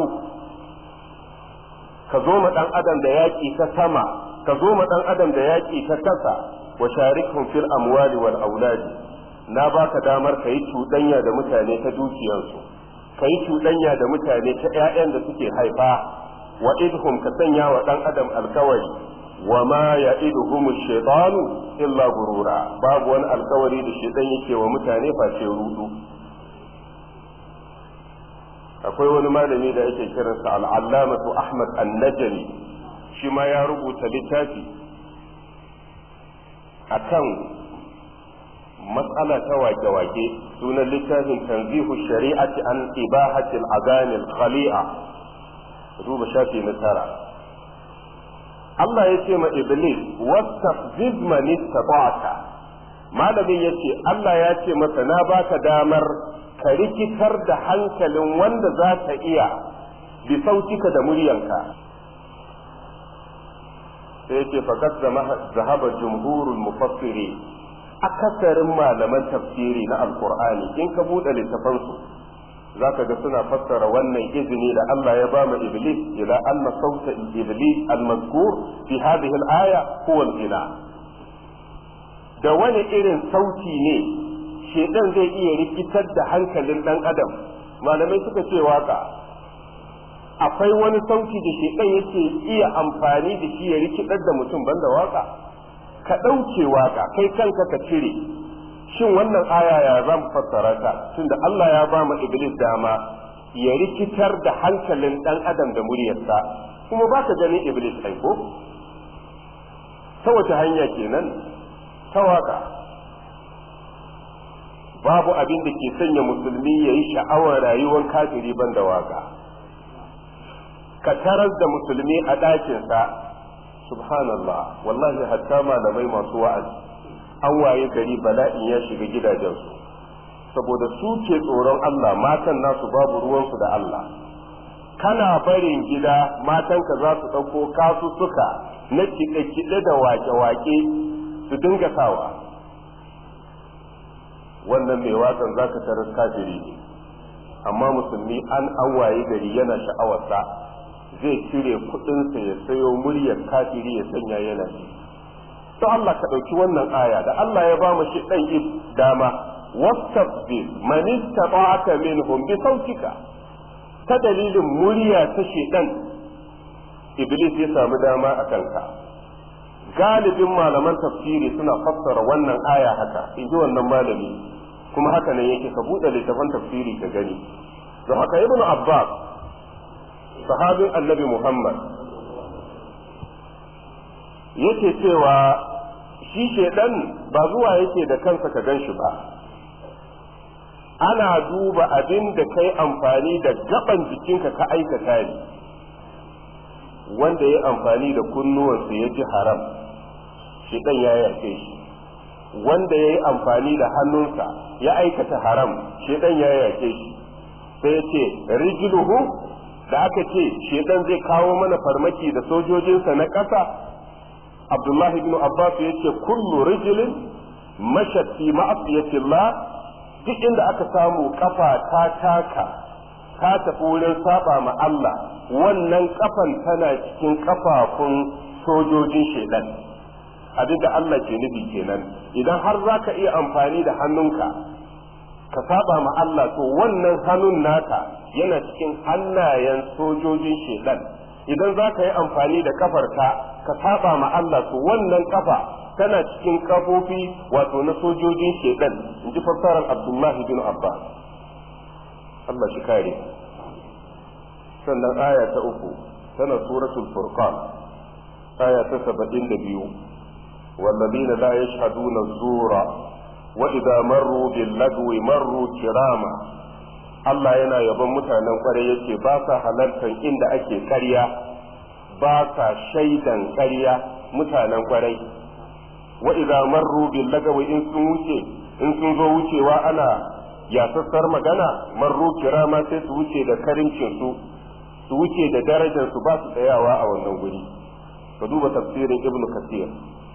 ka zo ma dan adam da yaƙi ta sama, ka zo ma dan adam da yaƙi ta ƙasa. wa sharikhum fil amwali wal auladi, na baka damar ka yi cuɗanya da mutane ta dukiyansu, ka yi cuɗanya da mutane ta ƴaƴan da suke haifa. wa idhum, ka sanya wa dan adam alkawari, wa ma ya'iduhum ash-shaytanu illa gurura, babu wani alkawari da shaytan yake wa mutane face rudu. akwai wani malami da ake kiransa al-allamatu Ahmad an-Najmi, shi ma ya rubuta littafi akan matsala ta wake-wake, sunan littafin tanzihu shari'ati an ibahati al-agani al-khali'a, duba shafi na 9. Allah ya ce ma Iblis wastafziz man istata'ta, malamin yace Allah ya ce masa na baka damar ka rikitar da hankalin wanda za ka iya bi sautika da muryanka. sai yace faqad zahaba jumhurul mufassiri, akasarin malaman tafsiri na alqur'ani in ka bude littafansu zaka ga suna fassara wannan izini da Allah ya ba mu iblis ila anna sauta iblis al-mazkur fi hadhihi al-aya huwa al-ghina. Da wani irin sauti ne shedan zai iya rikitar da hankalin dan adam? Malamai suka ce waka. Akwai wani sauti da shedan yake iya amfani da shi ya rikidar da mutum banda waka? Ka dauke waka kai kanka ka cire. Shin wannan aya ya za mu fassara ta tunda Allah ya ba mu iblis dama ya rikitar da hankalin dan adam da muryarsa, kuma ba ka ganin iblis ai ko ta wace hanya kenan? Ta waka. Babu abin da ke sanya musulmi ya yi sha'awar rayuwar kafiri ban da waka. Ka tarar da musulmi a ɗakinsa, subhanallah, wallahi hatta malamai masu wa'azi an waye gari bala'in ya shiga gidajensu saboda su ke tsoron Allah, matan nasu babu ruwansu da Allah. Kana barin gida matanka za su ɗauko kasussuka na kiɗe-kiɗe da wake-wake su dinga sawa. Wannan mai wakan za ka tarar kafiri ne, amma musulmi an waye gari yana sha'awarsa, zai cire kuɗinsa ya sayo muryar kafiri ya sanya yana ji. To Allah ka ɗauki wannan aya da Allah ya ba mu shi ɗan dama, wastabdil man istata'aka minhum bi sautika. Ta dalilin murya ta shedan iblis ya samu dama a kanka. Galibin malaman tafsiri suna fassara wannan aya haka, in ji wannan malami, kuma haka nan yake, ka buɗe littafin tafsiri ka gani. Don haka Ibn Abbas sahabin Annabi Muhammad yake cewa shi shedan ba zuwa yake da kansa ka gan shi ba, ana duba abin da kai amfani da gaban jikinka ka aikata ne. Wanda ya amfani da kunnuwansa ya ji haram, shedan ya yake shi. Wanda ya yi amfani da hannunsa ya aikata haram, shedan ya yake shi. Sai ce rijluhu, da aka ce shedan zai kawo mana farmaki da sojojinsa na ƙasa, Abdullahi ibn Abbas ya ce kullu rijlin mashat fi ma'asiyatillah, duk inda aka samu kafa ta taka ta tafi wurin saba ma Allah, wannan kafan tana cikin kafafun sojojin shedan. Abinda Allah ke nufi kenan, idan har zaka iya amfani da hannunka ka saba ma Allah, to wannan hannun naka yana cikin hannayen sojojin shedan. Idan za ka yi amfani da kafarka ka saba ma Allah, to wannan kafa tana cikin kafofi wato na sojojin shedan, in ji fassarar Abdullahi bin Abbas. Allah shi kare. Sannan aya ta uku tana suratul Furqan, aya ta 72, والذين لا يشهدون الزور وإذا مروا باللغو مروا كراما. Allah yana yabon mutanen kwarai yake ba sa halartar inda ake ƙarya, ba sa shaidan ƙarya mutanen kwarai. Wa idza marru bil lagawi, in sun zo wucewa ana yasassar magana, marru kirama, sai su wuce da karimcin su wuce da darajar su, ba su tsayawa a wannan guri. Ka duba tafsirin Ibn Kathir,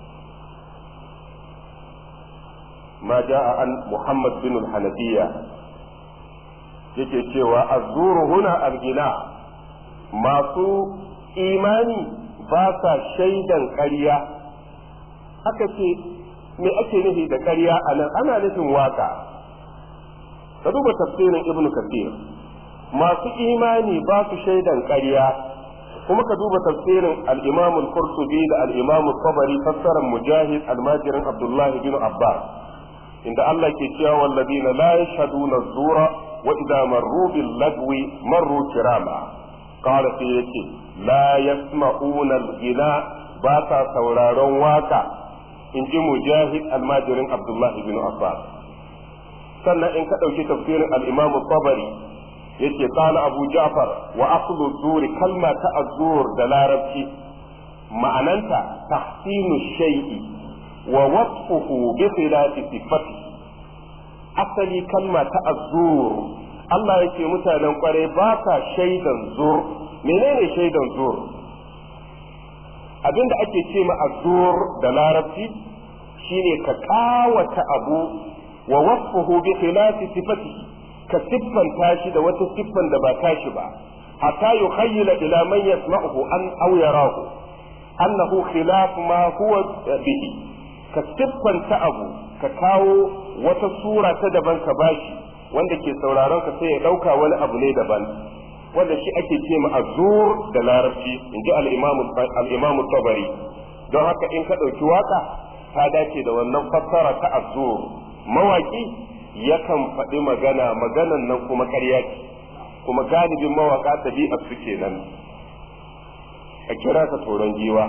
ma ja'a an Muhammad bin al-Hanafiya yake cewa azzuru huna al-gina, masu imani ba sa shaidan ƙarya. Aka ce me ake nufi da ƙarya a nan? Ana nufin waka. Ka duba tafsirin Ibn Kathir, masu imani ba su shaidan ƙarya. Kuma ka duba tafsirin al-Imam al-Qurtubi da al-Imam al-Tabari, fassarar Mujahid almajirin Abdullah bin Abbas, inda Allah ke cewa walladina la yashhaduna az-zura wa idza marru bil lagwi marru kirama. Qala sai yace la yasma'una al-ghina, ba sa sauraron waka, in ji Mujahid almajirin Abdullah bin Abbas. Sannan in ka dauki tafsirin al-Imam al-Tabari, yace qala Abu Ja'far wa aslu az-zur, kalma ta az-zur da larabci ma'ananta tahsinu shay'i wa wasfuhu bi khilafi sifati. Asali kalma ta az-zur, Allah yake mutanen kwarai ba sa shaidan zur. Menene shaidan zur? Abinda ake ce ma az-zur da larabci shine ka kawata abu wa wasfuhu bi khilafi sifati, ka siffanta shi da wata siffan da ba tashi ba hatta yukhayyala ila man yasma'uhu an aw yarahu annahu khilaf ma huwa bihi ka siffanta abu ka kawo wata sura ta daban ka bashi wanda ke sauraron ka sai ya dauka wani abu ne daban wanda shi ake ce ma azur da larabci inji al-imam tabari don haka in ka dauki waka ta dace da wannan fassara ta azur mawaki yakan faɗi maganan nan kuma ƙarya ce kuma galibin mawaka tabi'a su kenan a kira ka toron giwa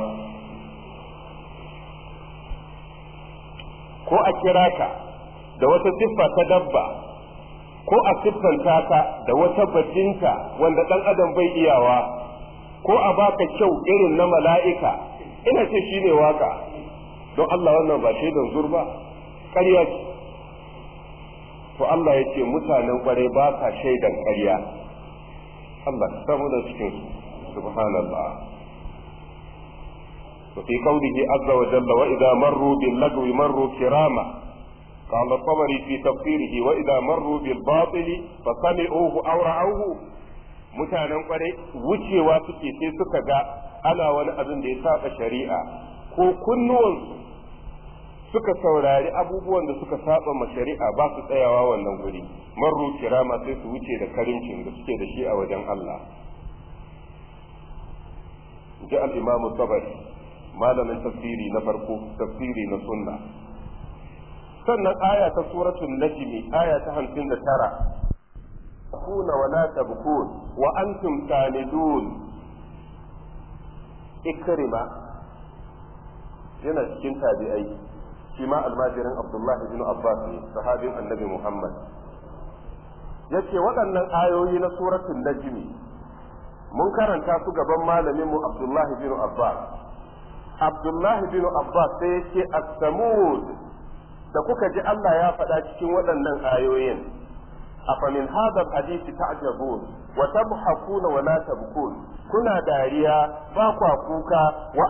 ko a kira ka da wata siffa ta dabba ko a siffanta ka da wata bajinta wanda ɗan adam bai iyawa ko a baka kyau irin na mala'ika ina ce shine waka don Allah wannan ba shaidan zurba ƙarya ce to Allah ya ce mutanen kwarai ba sa shaidan ƙarya Allah ya samu da cikin su subhanallah wa fi qawlihi azza wa jalla wa idza marru bil lagwi marru kirama qala tabari fi tafsirihi wa idza marru bil batili fa sami'uhu aw ra'awhu mutanen kwarai wucewa suke sai suka ga ana wani abin da ya saba shari'a ko kunnuwansu suka saurari abubuwan da suka saba ma shari'a ba su tsayawa wannan guri marru kirama sai su wuce da karimcin da suke da shi a wajen Allah ji al-imam tabari malamin tafsiri na farko tafsiri na sunna sannan aya ta suratul najmi aya ta 59 kuna wala tabkun wa antum tanidun ikrima yana cikin tabi'ai shi ma almajirin Abdullahi bin Abbas ne sahabin annabi Muhammad yace waɗannan ayoyi na suratul najmi mun karanta su gaban malamin mu Abdullahi bin Abbas Abdullahi bin Abbas sai yace as-samud da kuka ji Allah ya faɗa cikin waɗannan ayoyin afa min hadha al-hadith ta'jabun wa tabhakuna wa la tabkun kuna dariya ba kwa kuka wa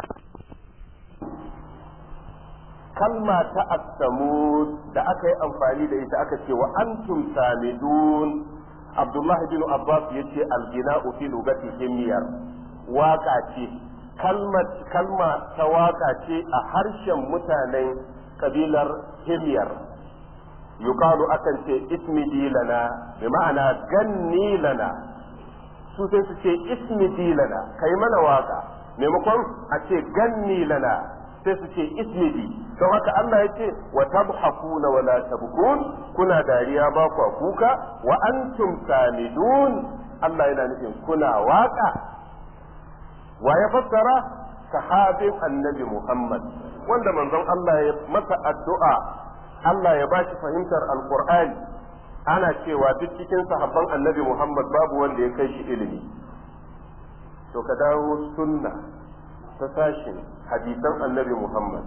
kalma ta as-samud da aka yi amfani da ita aka ce wa antum samidun Abdullahi bin Abbas yace al-gina'u fi lugati himyar waka ce kalma ta waka ce a harshen mutanen kabilar himyar yuqalu akan ce ismi lana bi ma'ana ganni lana su sai su ce ismi lana kai mana waka maimakon a ce ganni lana sai su ce ismidi don haka Allah ya ce wa tabhakuna wa la tabkun kuna dariya ba ku kuka wa antum samidun Allah yana nufin kuna waka wa ya fassara sahabin annabi Muhammad wanda manzon Allah ya masa addu'a Allah ya bashi fahimtar alqur'ani ana cewa duk cikin sahabban annabi Muhammad babu wanda ya kai shi ilimi to ka dawo sunna ta sashin hadisan annabi Muhammad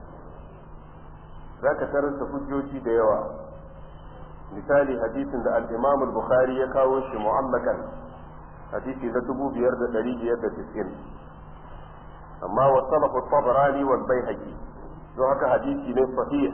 za ka tarar da hujjoji da yawa misali hadisin da al-Imam al-Bukhari ya kawo shi mu'allakan hadisi na 5590 amma wa salafu at-Tabarani wal Baihaqi don haka hadisi ne sahih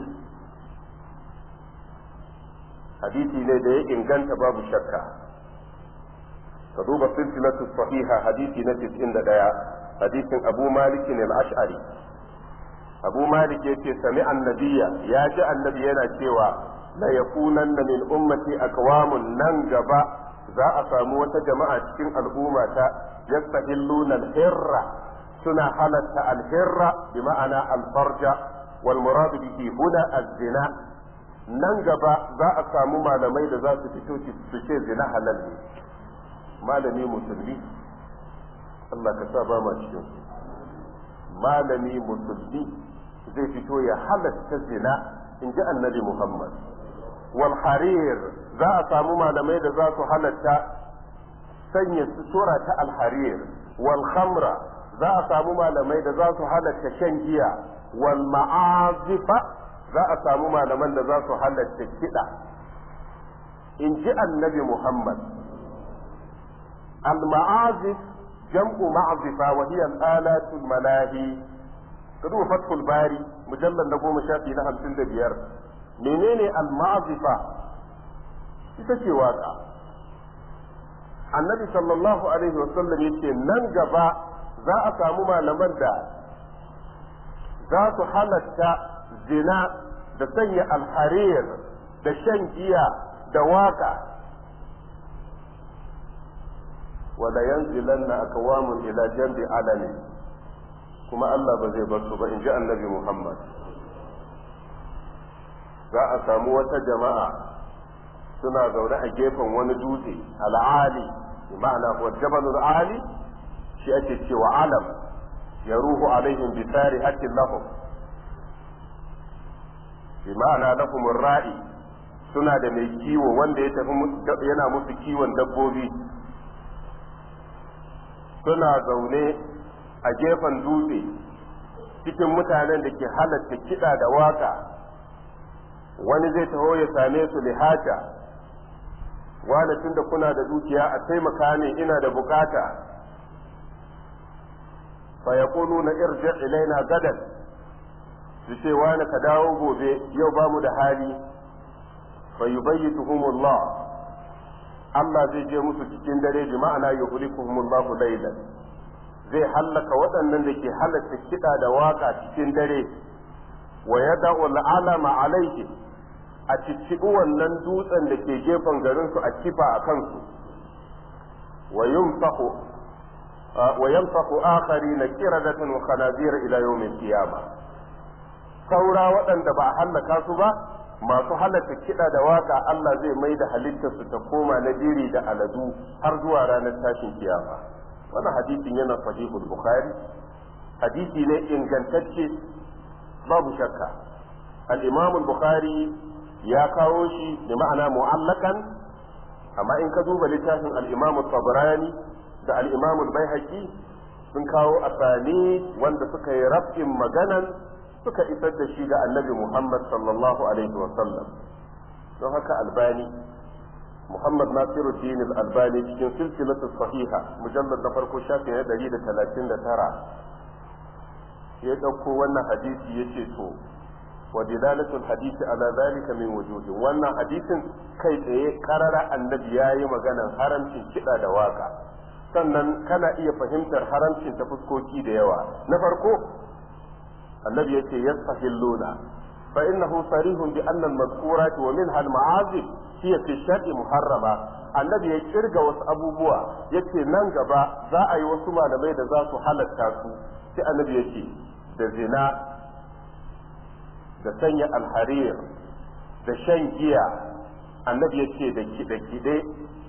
hadisi ne da ya inganta babu shakka ka duba silsilatu sahiha hadisi na 91 hadisin Abu Malik al-Ash'ari Abu Malik yace sami annabiya ya ji annabi yana cewa la yakunanna min ummati aqwamun nan gaba za a samu wata jama'a cikin al'ummata yastahilluna al-hirra suna halatta al-hirra bi ma'ana al-farja wal murad bihi huna az-zina nan gaba za a samu malamai da za su fito su ce zina halal ne malami musulmi Allah ka sa ba ma cikin malami musulmi zai fito ya halatta zina in ji annabi Muhammad wal harir za a samu malamai da za su halatta sanya sutura ta al harir wal khamra za a samu malamai da za su halatta shan giya wal ma'azifa za a samu malaman da za su halatta kiɗa in ji annabi Muhammad al ma'azif jam'u ma'azifa wa hiya al-alatul malahi kadu fathul bari mujallal na 10 shafi na 55 menene al-ma'azifa ita ce waka. Annabi sallallahu alaihi wasallam yace nan gaba za a samu malaman da za su halatta zina da sanya alharir da shan giya da waka. wala yanzilanna aqwamun ila jambi alami, kuma Allah ba zai bar su ba, in ji annabi Muhammad. za a samu wata jama'a suna zaune a gefen wani dutse al'ali, ma'ana wa jabalul ali shi ake cewa alam, ya ruhu alaihim bi tarihatin lahum, bi ma'ana lahum ra'i, suna da mai kiwo wanda ya tafi yana musu kiwon dabbobi. suna zaune a gefen dutse cikin mutanen da ke halatta kiɗa da waka. wani zai taho ya same su lihaja, wani tun da kuna da dukiya a taimaka min, ina da bukata. fa yaquluna irji ilaina gadan, su ce wani ka dawo gobe, yau ba mu da hali. fa yubayyituhumullah, Allah zai je musu cikin dare, bi ma'ana yuhlikuhumullahu laylan, zai hallaka waɗannan da ke halatta kiɗa da waka cikin dare. wa yada'u al'alama alaihi, a cicciɓi wannan dutsen da ke gefen garinsu a kifa a kansu. wa yamsahu akharina qiradatan wa khanazir ila yawmil qiyamah, saura waɗanda ba a hallaka su ba, masu halatta kiɗa da waka, Allah zai mai da halittarsu ta koma na biri da aladu har zuwa ranar tashin kiyama. wannan hadisin yana sahihul bukhari, hadisi ne ingantacce babu shakka. al-imam al-bukhari ya kawo shi da ma'ana mu'allakan, amma in ka duba littafin al-imam at-tabarani da al-imam al-baihaqi sun kawo asani wanda suka yi rafin maganan, suka isar da shi ga annabi Muhammad sallallahu alaihi wa sallam. don haka albani, Muhammad Nasiruddin al-Albani, cikin silsilatu sahiha mujallad na farko shafi na 139 ya dauko wannan hadisi yace to wa dilalatul hadisi ala zalika min wujuhin, wannan hadisin kai tsaye karara annabi yayi maganan haramcin kiɗa da waka. sannan kana iya fahimtar haramcin ta fuskoki da yawa. na farko النبي يتي يستحلون فإنه صريح بأن المذكورات ومنها المعازف هي في الشرع محرمة. النبي يكرج وسأبوبوا يتي ننجبا ذا أي وسما نميد ذات حالة تاسو في النبي يتي ده زنا ده سنة الحرير ده شنجيا. النبي يتي ده كده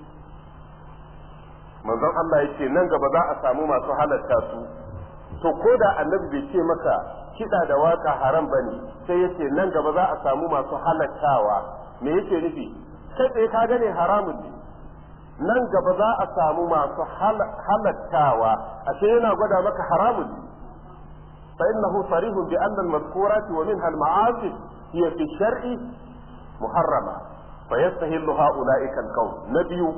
manzon Allah yace nan gaba za a samu masu halatta su. to ko da annabi bai ce maka kiɗa da waka haram bane, sai yace nan gaba za a samu masu halattawa. me yake nufi? kai tsaye ka gane haramun ne. nan gaba za a samu masu halattawa, ashe yana gwada maka haramun ne. fa innahu sarihun bi anna al-madhkurati wa minha al-ma'asif hiya fi shar'i muharrama fa yastahillu ha'ula'ika al-qawl. na biyu,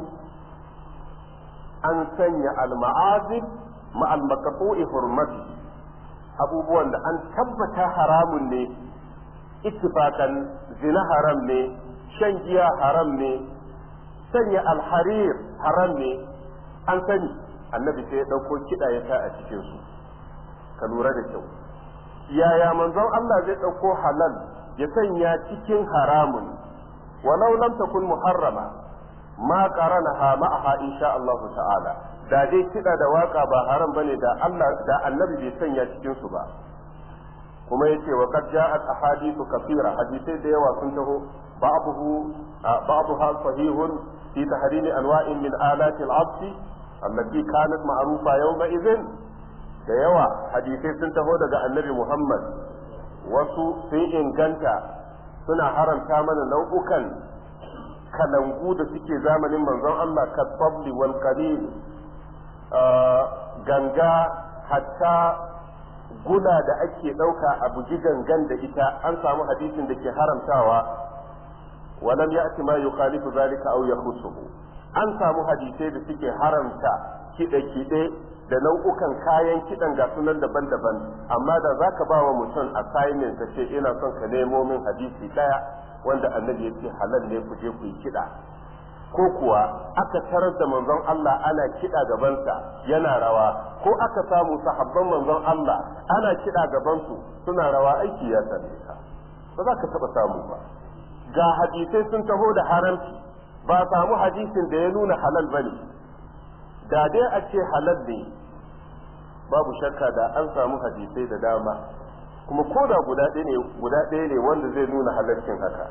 an sanya al-ma'azif ma'al maqtu'i hurmati, abubuwan da an tabbata haramun ne ittifaqan. zina haram ne, shan giya haram ne, sanya alharir haram ne, an sani. annabi sai ya dauko kiɗa ya sa a cikin su. ka lura da kyau, yaya manzon Allah zai dauko halal ya sanya cikin haramun? walau lam takun muharrama ma qaranaha ma'aha insha Allah ta'ala. da dai kiɗa da waka ba haram bane, da Allah da annabi bai sanya cikin su ba. kuma yace wa qad ja'at ahadithu kathira, hadisai da yawa sun taho, ba'daha sahihun fi tahrim anwa'in min alati al-'abd allati kanat ma'rufa yawma idhin. da yawa hadisai sun taho daga annabi Muhammad, wasu sun inganta, suna haramta mana nau'ukan kalangu da suke zamanin manzon Allah, kasabli wal qalil, ganga, hatta gula da ake ɗauka a bugi gangan da ita, an samu hadisin da ke haramtawa. walam ya'ti ma yukhalifu zalika aw yakhusuhu. an samu hadisai da suke haramta kide-kide da nau'ukan kayan kidan ga sunan daban-daban, amma da zaka ba wa mutum assignment ka ce ina son ka nemo min hadisi daya wanda annabi ya ce halal ne ku je ku yi kida, ko kuwa aka tarar da manzon Allah ana kiɗa gabansa yana rawa, ko aka samu sahabban manzon Allah ana kiɗa gabansu suna rawa, aiki ya same ka, ba za ka taɓa samu ba. Ga hadisai sun taho da haramci, ba samu hadisin da ya nuna halal bane. Da dai a ce halal ne, babu shakka da an samu hadisai da dama, kuma ko da guda ɗaya ne wanda zai nuna halalcin haka.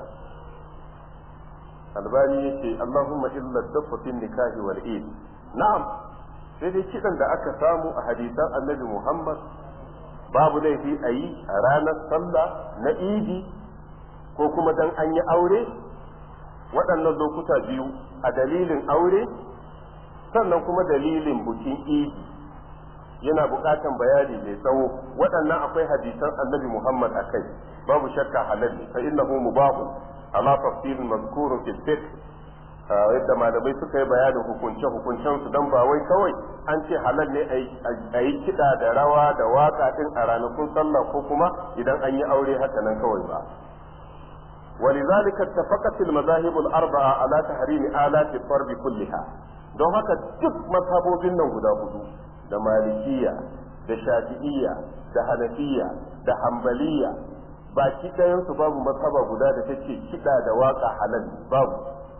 Albani yace Allahumma illa dafa fi nikahi wal eid. Na'am, sai dai kidan da aka samu a hadisan Annabi Muhammad babu laifi a yi a ranar sallah na idi ko kuma dan an yi aure, waɗannan lokuta biyu, a dalilin aure sannan kuma dalilin bukin idi, yana buƙatan bayani mai tsawo. Waɗannan akwai hadisan Annabi Muhammad akai, babu shakka halal ne, fa innahu mubahun ala tafsirin mazkurun fil fiqh. Yadda malamai suka yi bayanin hukunce-hukuncen su, dan ba wai kawai an ce halal ne a yi kiɗa da rawa da waka din a ranakun sallah ko kuma idan an yi aure haka nan kawai ba. ولذلك اتفقت المذاهب الأربعة على تحريم آلات الضرب كلها. don haka duk mazhabobin nan guda hudu, da malikiya da shafi'iyya da hanafiya da hanbaliya, baki ɗayan su babu mazhaba guda da take kiɗa da waka halal, babu.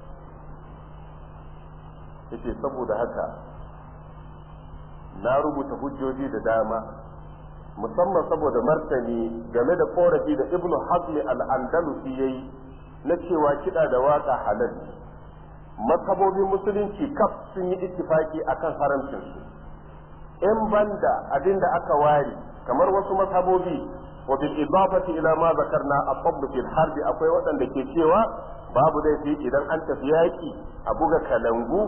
yace saboda haka na rubuta hujjoji da dama, musamman saboda martani game da korafi da Ibn Hazm al-Andalusi yayi na cewa kiɗa da waka halal. Mazhabobin musulunci kaf sun yi ittifaki akan haramcin su, in banda abinda aka ware kamar wasu mazhabobi. wa bil idafati ila ma zakarna at-tabl fil harb, akwai waɗanda ke cewa babu laifi idan an tafi yaki a buga kalangu.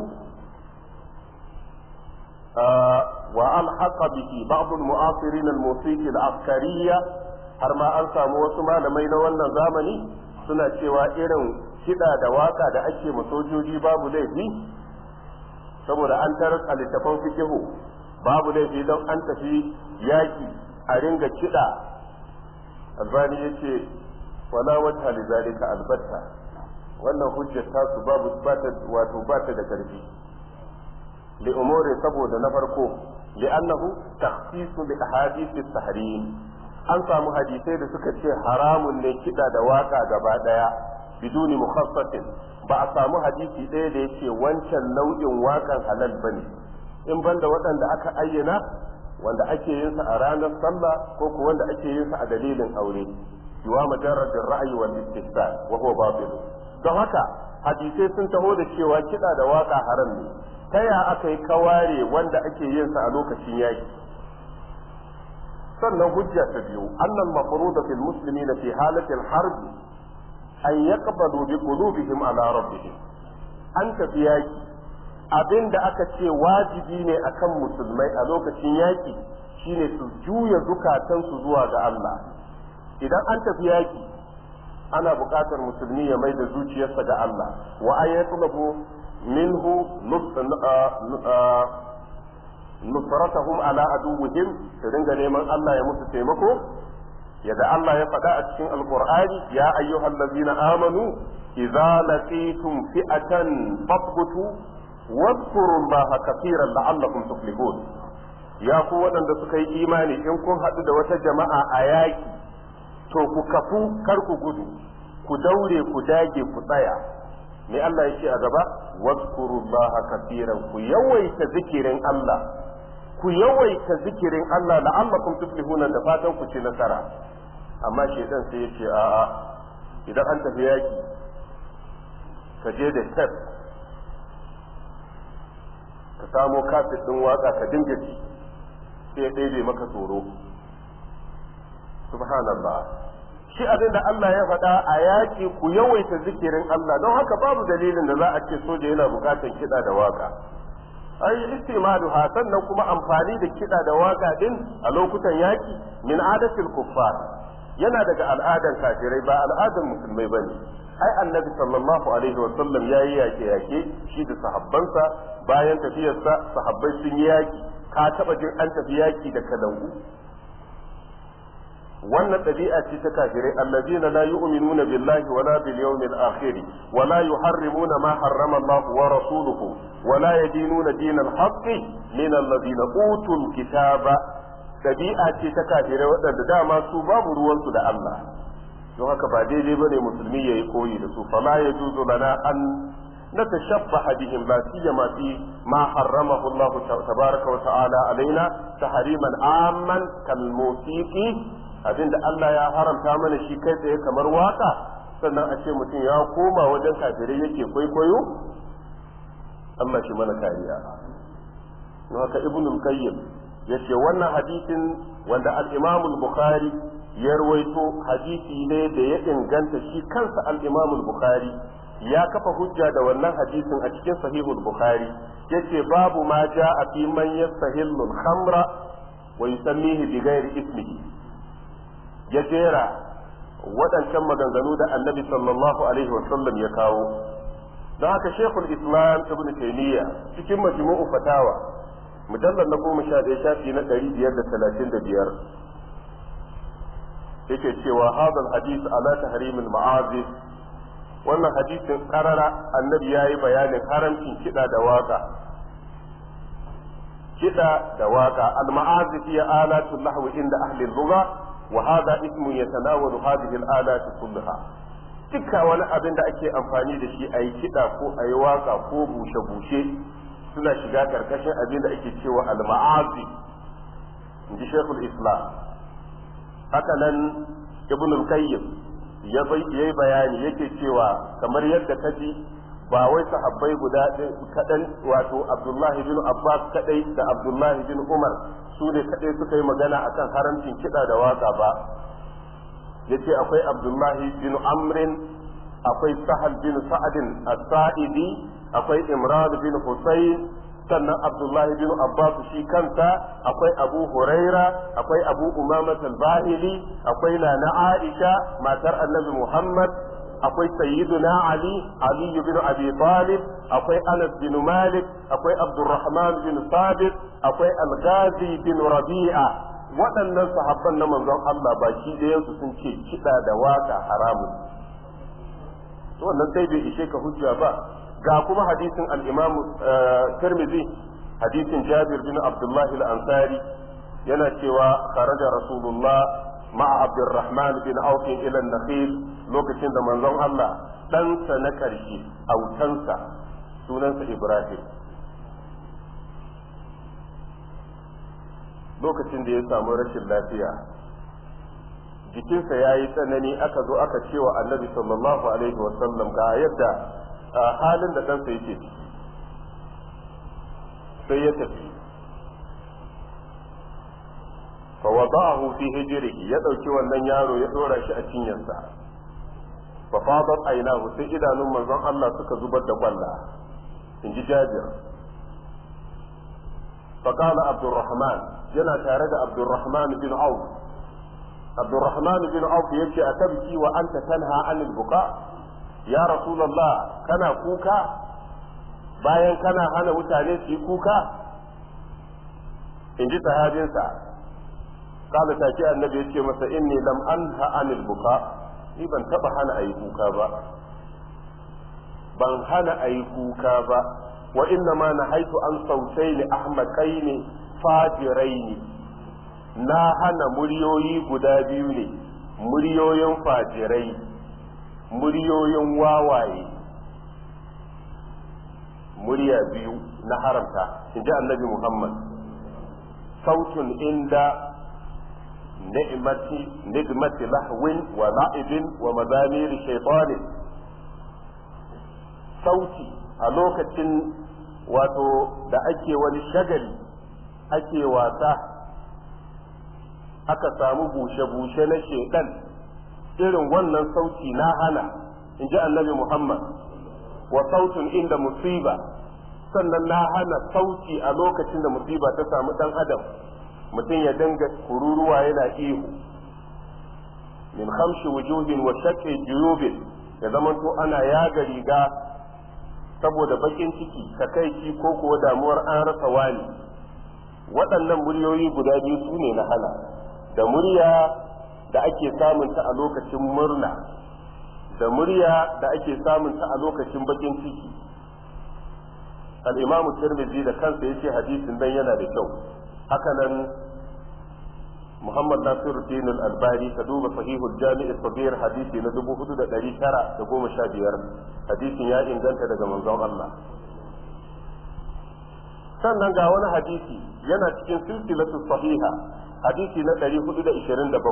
wa alhaqa bihi ba'd al-mu'asirin al-musiqi al-askariyya, har ma an samu wasu malamai na wannan zamani suna cewa irin kiɗa da waka da ake ma sojoji babu laifi, saboda an tarar a littafan fikihu babu laifi don an tafi yaki a ringa kiɗa. Albani yace wala wajha li zalika, albatta wannan hujjar ta su ba ta da karfi, li umuri, saboda na farko li'annahu takhsisu li ahadith at-tahrim, an samu hadisai da suka ce haramun ne kiɗa da waka gaba daya biduni mukhassasin, ba a samu hadisi ɗaya da yake wancan nau'in wakan halal bane, in banda waɗanda aka ayyana wanda ake yin sa a ranar sallah ko ko wanda ake yin sa a dalilin aure, yuwa majarrad ar-ra'yi wal istihsan wa huwa batil. don haka hadisai sun taho da cewa kiɗa da waka haram ne. ta ya aka yi kaware wanda ake yin sa a lokacin yaki? sannan hujja ta biyu, annal mafruḍa fil muslimina fi halati al-harb an yaqbalu bi qulubihim ala rabbihim. An tafi yaki, abinda aka ce wajibi ne akan musulmai a lokacin yaki shine su juya zukatansu zuwa ga Allah. Idan an tafi yaki, ana buƙatar musulmi ya mai da zuciyarsa ga Allah, wa ayyatulabu minhu nusratahum ala aduwwihim, su dinga neman Allah ya musu taimako, yadda Allah ya faɗa a cikin alqur'ani, ya ayyuhallazina amanu idza laqitum fi'atan fathbutu wadhkurullaha katiran la'allakum tuflihun. Ya ku waɗanda suka yi imani, in kun haɗu da wata jama'a a yaki, to ku kafu, kar ku gudu, ku daure, ku dage, ku tsaya. Me Allah yake a gaba? Wadhkurullaha katiran, ku yawaita zikirin Allah, ku yawaita zikirin Allah la'allakum tuflihuna, da fatan ku ci nasara. Amma shedan sai yace a'a, idan an tafi yaki ka je da step, ka samo kafet din waka ka dinga ci, sai ya ɗebe maka tsoro. Subhanallah, shi abin da Allah ya faɗa a yaƙi ku yawaita zikirin Allah, don haka babu dalilin da za a ce soja yana buƙatar kiɗa da waka. Ai istimalu ha, sannan kuma amfani da kiɗa da waka din a lokutan yaƙi min adatil kuffar, yana daga al'adan kafirai, ba al'adan musulmai bane. Ai annabi sallallahu alaihi wa sallam yayi yaƙe shi da sahabbansa, bayan tafiyarsa sahabbai sun yi yaƙi. Ka taɓa jin an tafi yaƙi da kalangu? wannan ɗabi'a ce ta kafirai allazina la yu'minuna billahi wala bil yawmil akhir wala yuharrimuna ma harrama Allah wa rasuluhu wala yadinuna dinal haqqi min allazina utul kitaba ɗabi'a ce ta kafirai waɗanda dama su babu ruwansu da Allah don haka ba daidai bane musulmi yayi koyi da su fala yajuzu lana an نتشبه بهم لا سيما في ما حرمه الله تبارك وتعالى علينا تحريما عاما كالموسيقى abinda Allah ya haramta mana shi kai tsaye kamar waka sannan a ce mutum ya koma wajen kafirai yake kwaikwayo Allah shi mana kariya don haka ibn al-qayyim yace wannan hadisin wanda al-imam al-bukhari ya rawaito hadisi ne da ya inganta shi kansa al-imam al-bukhari ya kafa hujja da wannan hadisin a cikin sahihul bukhari yace babu ma jaa fi man yastahillu al-khamra wa yusammihi bi ghairi ismihi ya jera waɗancan maganganu da annabi sallallahu alaihi wasallam ya kawo don haka shekul islam ibn taymiya cikin majmu'u fatawa mujallal na 11 shafi na 535 yake cewa hadal hadith ala tahrim al-ma'azif wannan hadisin karara annabi ya yi bayanin haramcin kiɗa da waka al-ma'azif ya alatu lahwi inda ahli al-lugha wa hadha ismun yatanawalu hadhihi al-alat kullaha dukka wani abin da ake amfani da shi ayi kiɗa ko ayi waka ko bushe suna shiga karkashin abin da ake cewa al-ma'azif inji shaykhul islam haka nan ibn al-qayyim ya yi bayani yake cewa kamar yadda ta ji ba wai sahabbai guda kaɗan wato Abdullahi bin Abbas kaɗai da Abdullahi bin Umar su ne kaɗai suka yi magana akan haramcin kiɗa da waka ba yace akwai Abdullahi bin Amrin akwai Sahal bin Sa'adin as-Sa'idi akwai Imran bin Husayn sannan Abdullahi bin Abbas shi kansa akwai Abu Huraira akwai Abu Umama al-Bahili akwai Nana Aisha matar Annabi Muhammad akwai Sayyiduna Ali bin Abi Talib akwai Anas bin Malik akwai Abdurrahman bin Sabit akwai Al-Ghazi bin Rabi'a waɗannan sahabban na manzon Allah baki ɗayansu sun ce kiɗa da waka haramun wannan sai bai ishe ka hujja ba ga kuma hadisin al-Imam Tirmidhi hadisin Jabir bin Abdullah al-Ansari yana cewa kharaja Rasulullah ma'a Abdurrahman bin Auf ila an-Nakhil lokacin da manzon Allah ɗansa na ƙarshe autansa sunansa Ibrahim lokacin da ya samu rashin lafiya jikinsa ya yi tsanani aka zo aka cewa annabi sallallahu alaihi wasallam ga yadda halin da ɗansa yake ciki sai ya tafi fa wada'ahu fi hijrihi ya dauki wannan yaro ya dora shi a cinyarsa fa fadat aynahu sai idanun manzon Allah suka zubar da kwalla inji Jabir fa qala Abdurrahman yana tare da Abdurrahman bin Auf Abdurrahman bin Auf yace atabki wa anta tanha anil buka ya rasulullah kana kuka bayan kana hana mutane su yi kuka inji sahabinsa kala take annabi yace masa inni lam anha anil buka ni ban taba hana ayi kuka ba ban hana ayi kuka ba wa inna ma nahaitu an sautaini ahmaqaini fajiraini na hana muryoyi guda biyu ne muryoyin fajirai muryoyin wawaye murya biyu na haramta inji annabi Muhammad sautun inda nigmati lahwin wa la'ibin wa mazamiri shaitanin sauti a lokacin wato da ake wani shagali ake wasa aka samu bushe-bushe na shaitan irin wannan sauti na hana in ji annabi Muhammad wa sautun inda musiba sannan na hana sauti a lokacin da musiba ta samu dan adam mutum ya dinga kururuwa yana ihu min khamshi wujuhin wa shaqqi juyubin ya zamanto ana yaga riga saboda bakin ciki takaici ko kuwa damuwar an rasa wani waɗannan muryoyi guda biyu su ne na hana da murya da ake samunta a lokacin murna da murya da ake samunta a lokacin bakin ciki. al-Imam Tirmidhi da kansa yace hadisin dan yana da kyau. haka nan Muhammad Nasiruddin al-Albani ka duba sahihul Jami' as-Saghir hadisi na 4915 hadisin ya inganta daga manzon Allah. sannan ga wani hadisi yana cikin silsilatu sahiha hadisi na 427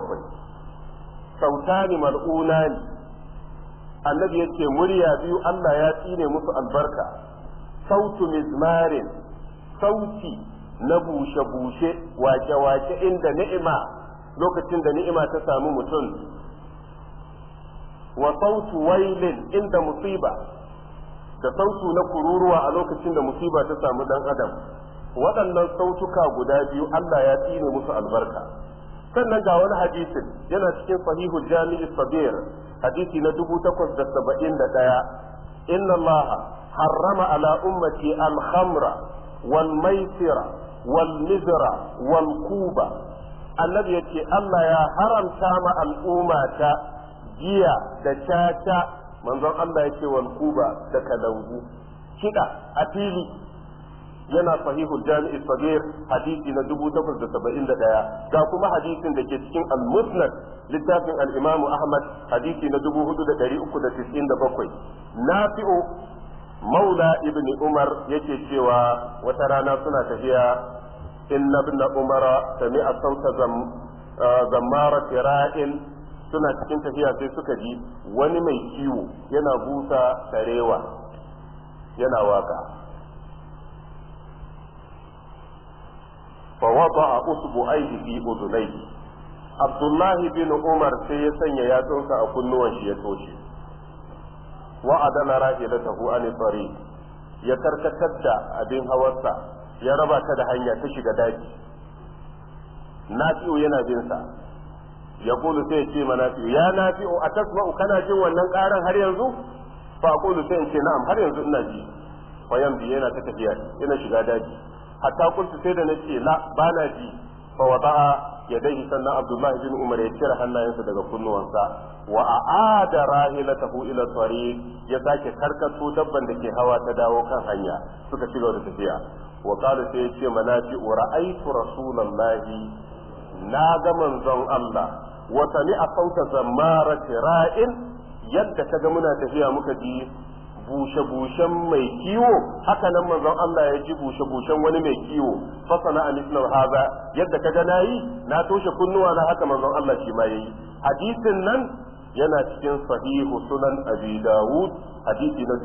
sautani mal'unani annabi yace murya biyu Allah ya tsine musu albarka sautu mizmarin sauti na bushe-bushe wake-wake inda ni'ima lokacin da ni'ima ta samu mutum wa sautu wailin inda musiba da sautu na kururuwa a lokacin da musiba ta samu dan adam waɗannan sautuka guda biyu Allah ya tsine musu albarka. sannan ga wani hadisin yana cikin sahihul jami'i sabir hadisi na 871 inna Allah harrama ala ummati al-khamra wal maisira wal mizra wal kuba annabi yace Allah ya haramta ma al'ummata giya da caca manzon Allah yake wal kuba da kalangu kida a fili yana sahihul jami'i sabir hadisi na 871 ga kuma hadisin da ke cikin al-musnad littafin al-Imam Ahmad hadisi na 4397 nafi'u maula ibn Umar yake cewa wata rana suna tafiya inna ibn Umar sami'a sauta zammara tira'in suna cikin tafiya sai suka ji wani mai kiwo yana busa sarewa yana waka fa wada'a usbu'aihi fi udunayhi Abdullahi bin Umar sai ya sanya yatsunsa a kunnuwan shi ya toshe wa adana rahilatahu an tariq ya karkatar da abin hawarsa ya raba ta da hanya ta shiga daji nafi'u yana bin sa ya kulu sai ce ma nafi'u ya nafi'u atasma'u kana jin wannan karan har yanzu fa kulu sai ce na'am har yanzu ina ji fa yambi yana ta tafiya ina shiga daji hatta kuntu sai da nace la bana ji fa wada'a yadayhi sannan Abdullahi bin Umar ya cire hannayensa daga kunnuwansa wa a'ada rahilatahu ila tariq ya sake karkato dabban da ke hawa ta dawo kan hanya suka ci gaba da tafiya wa qala sai ya ce manafi ra'aytu rasulullahi na ga manzon Allah wa sami'a sauta zammarati ra'in yadda kaga muna tafiya muka ji bushe-bushen mai kiwo haka nan manzon Allah ya ji bushe-bushen wani mai kiwo fasana a mislar haza yadda kaga nayi na toshe kunnuwa na haka manzon Allah shi ma yayi hadisin nan yana cikin sahihu sunan abi dawud hadisi na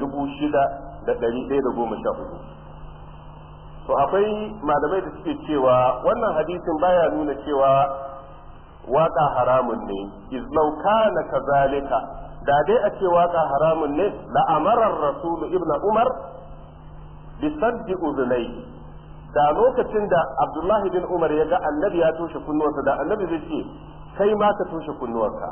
6114 to akwai malamai da suke cewa wannan hadisin baya nuna cewa waka haramun ne izlau kana kazalika da dai a ce waka haramun ne la'amarar rasul ibn umar bi saddi uzunai da lokacin da abdullahi bin umar ya ga annabi ya toshe kunnuwarsa da annabi zai ce kai ma ka toshe kunnuwarka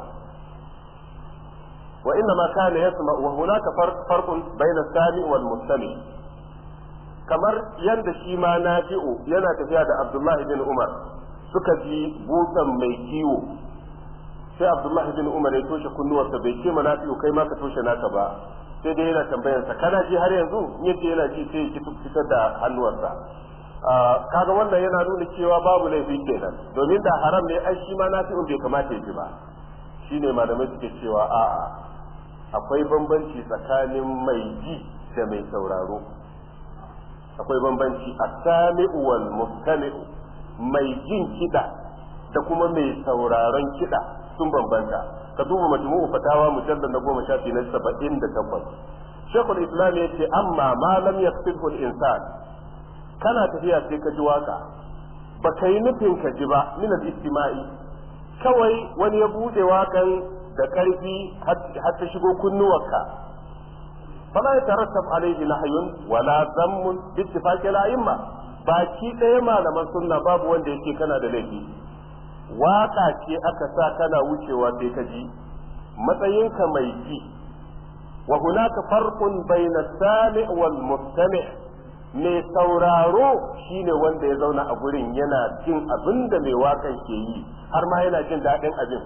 wa inna ma kana yasma wa hunaka farqun bayna sami wal mustami kamar yanda shi ma nafi'u yana tafiya da abdullahi bin umar suka ji busan mai kiwo sai Abdullahi bin Umar ya toshe kunnuwarsa bai ce manafi'u kai ma ka toshe naka ba sai dai yana tambayarsa kana ji har yanzu in yace yana ji sai ya fitar da hannuwarsa kaga wannan yana nuna cewa babu laifi kenan domin da haram ne ai shi ma nafi'un bai kamata ya ji ba shine malamai suke cewa a'a akwai bambanci tsakanin mai ji da mai sauraro akwai bambanci as-sami'u wal mustami'u mai jin kiɗa da kuma mai sauraron kiɗa sun bambanta ka duba majmu'u fatawa mujallal na 10 na 78 Sheikhul Islam ya ce amma ma lam yaqsidhu al-insan kana tafiya sai ka ji waka ba kai nufin ka ji ba min al-istima'i kawai wani ya bude wakan da karfi har ta shigo kunnuwarka fala yatarattab alayhi nahyun wala dhammun bi ittifaqi al-a'imma baki ɗaya malaman sunna babu wanda yake kana da laifi waka ce aka sa kana wucewa sai ka ji matsayinka mai ji wa hunaka farqun bayna sami' wal mustami' mai sauraro shine wanda ya zauna a gurin yana jin abin da mai wakan ke yi har ma yana jin daɗin abin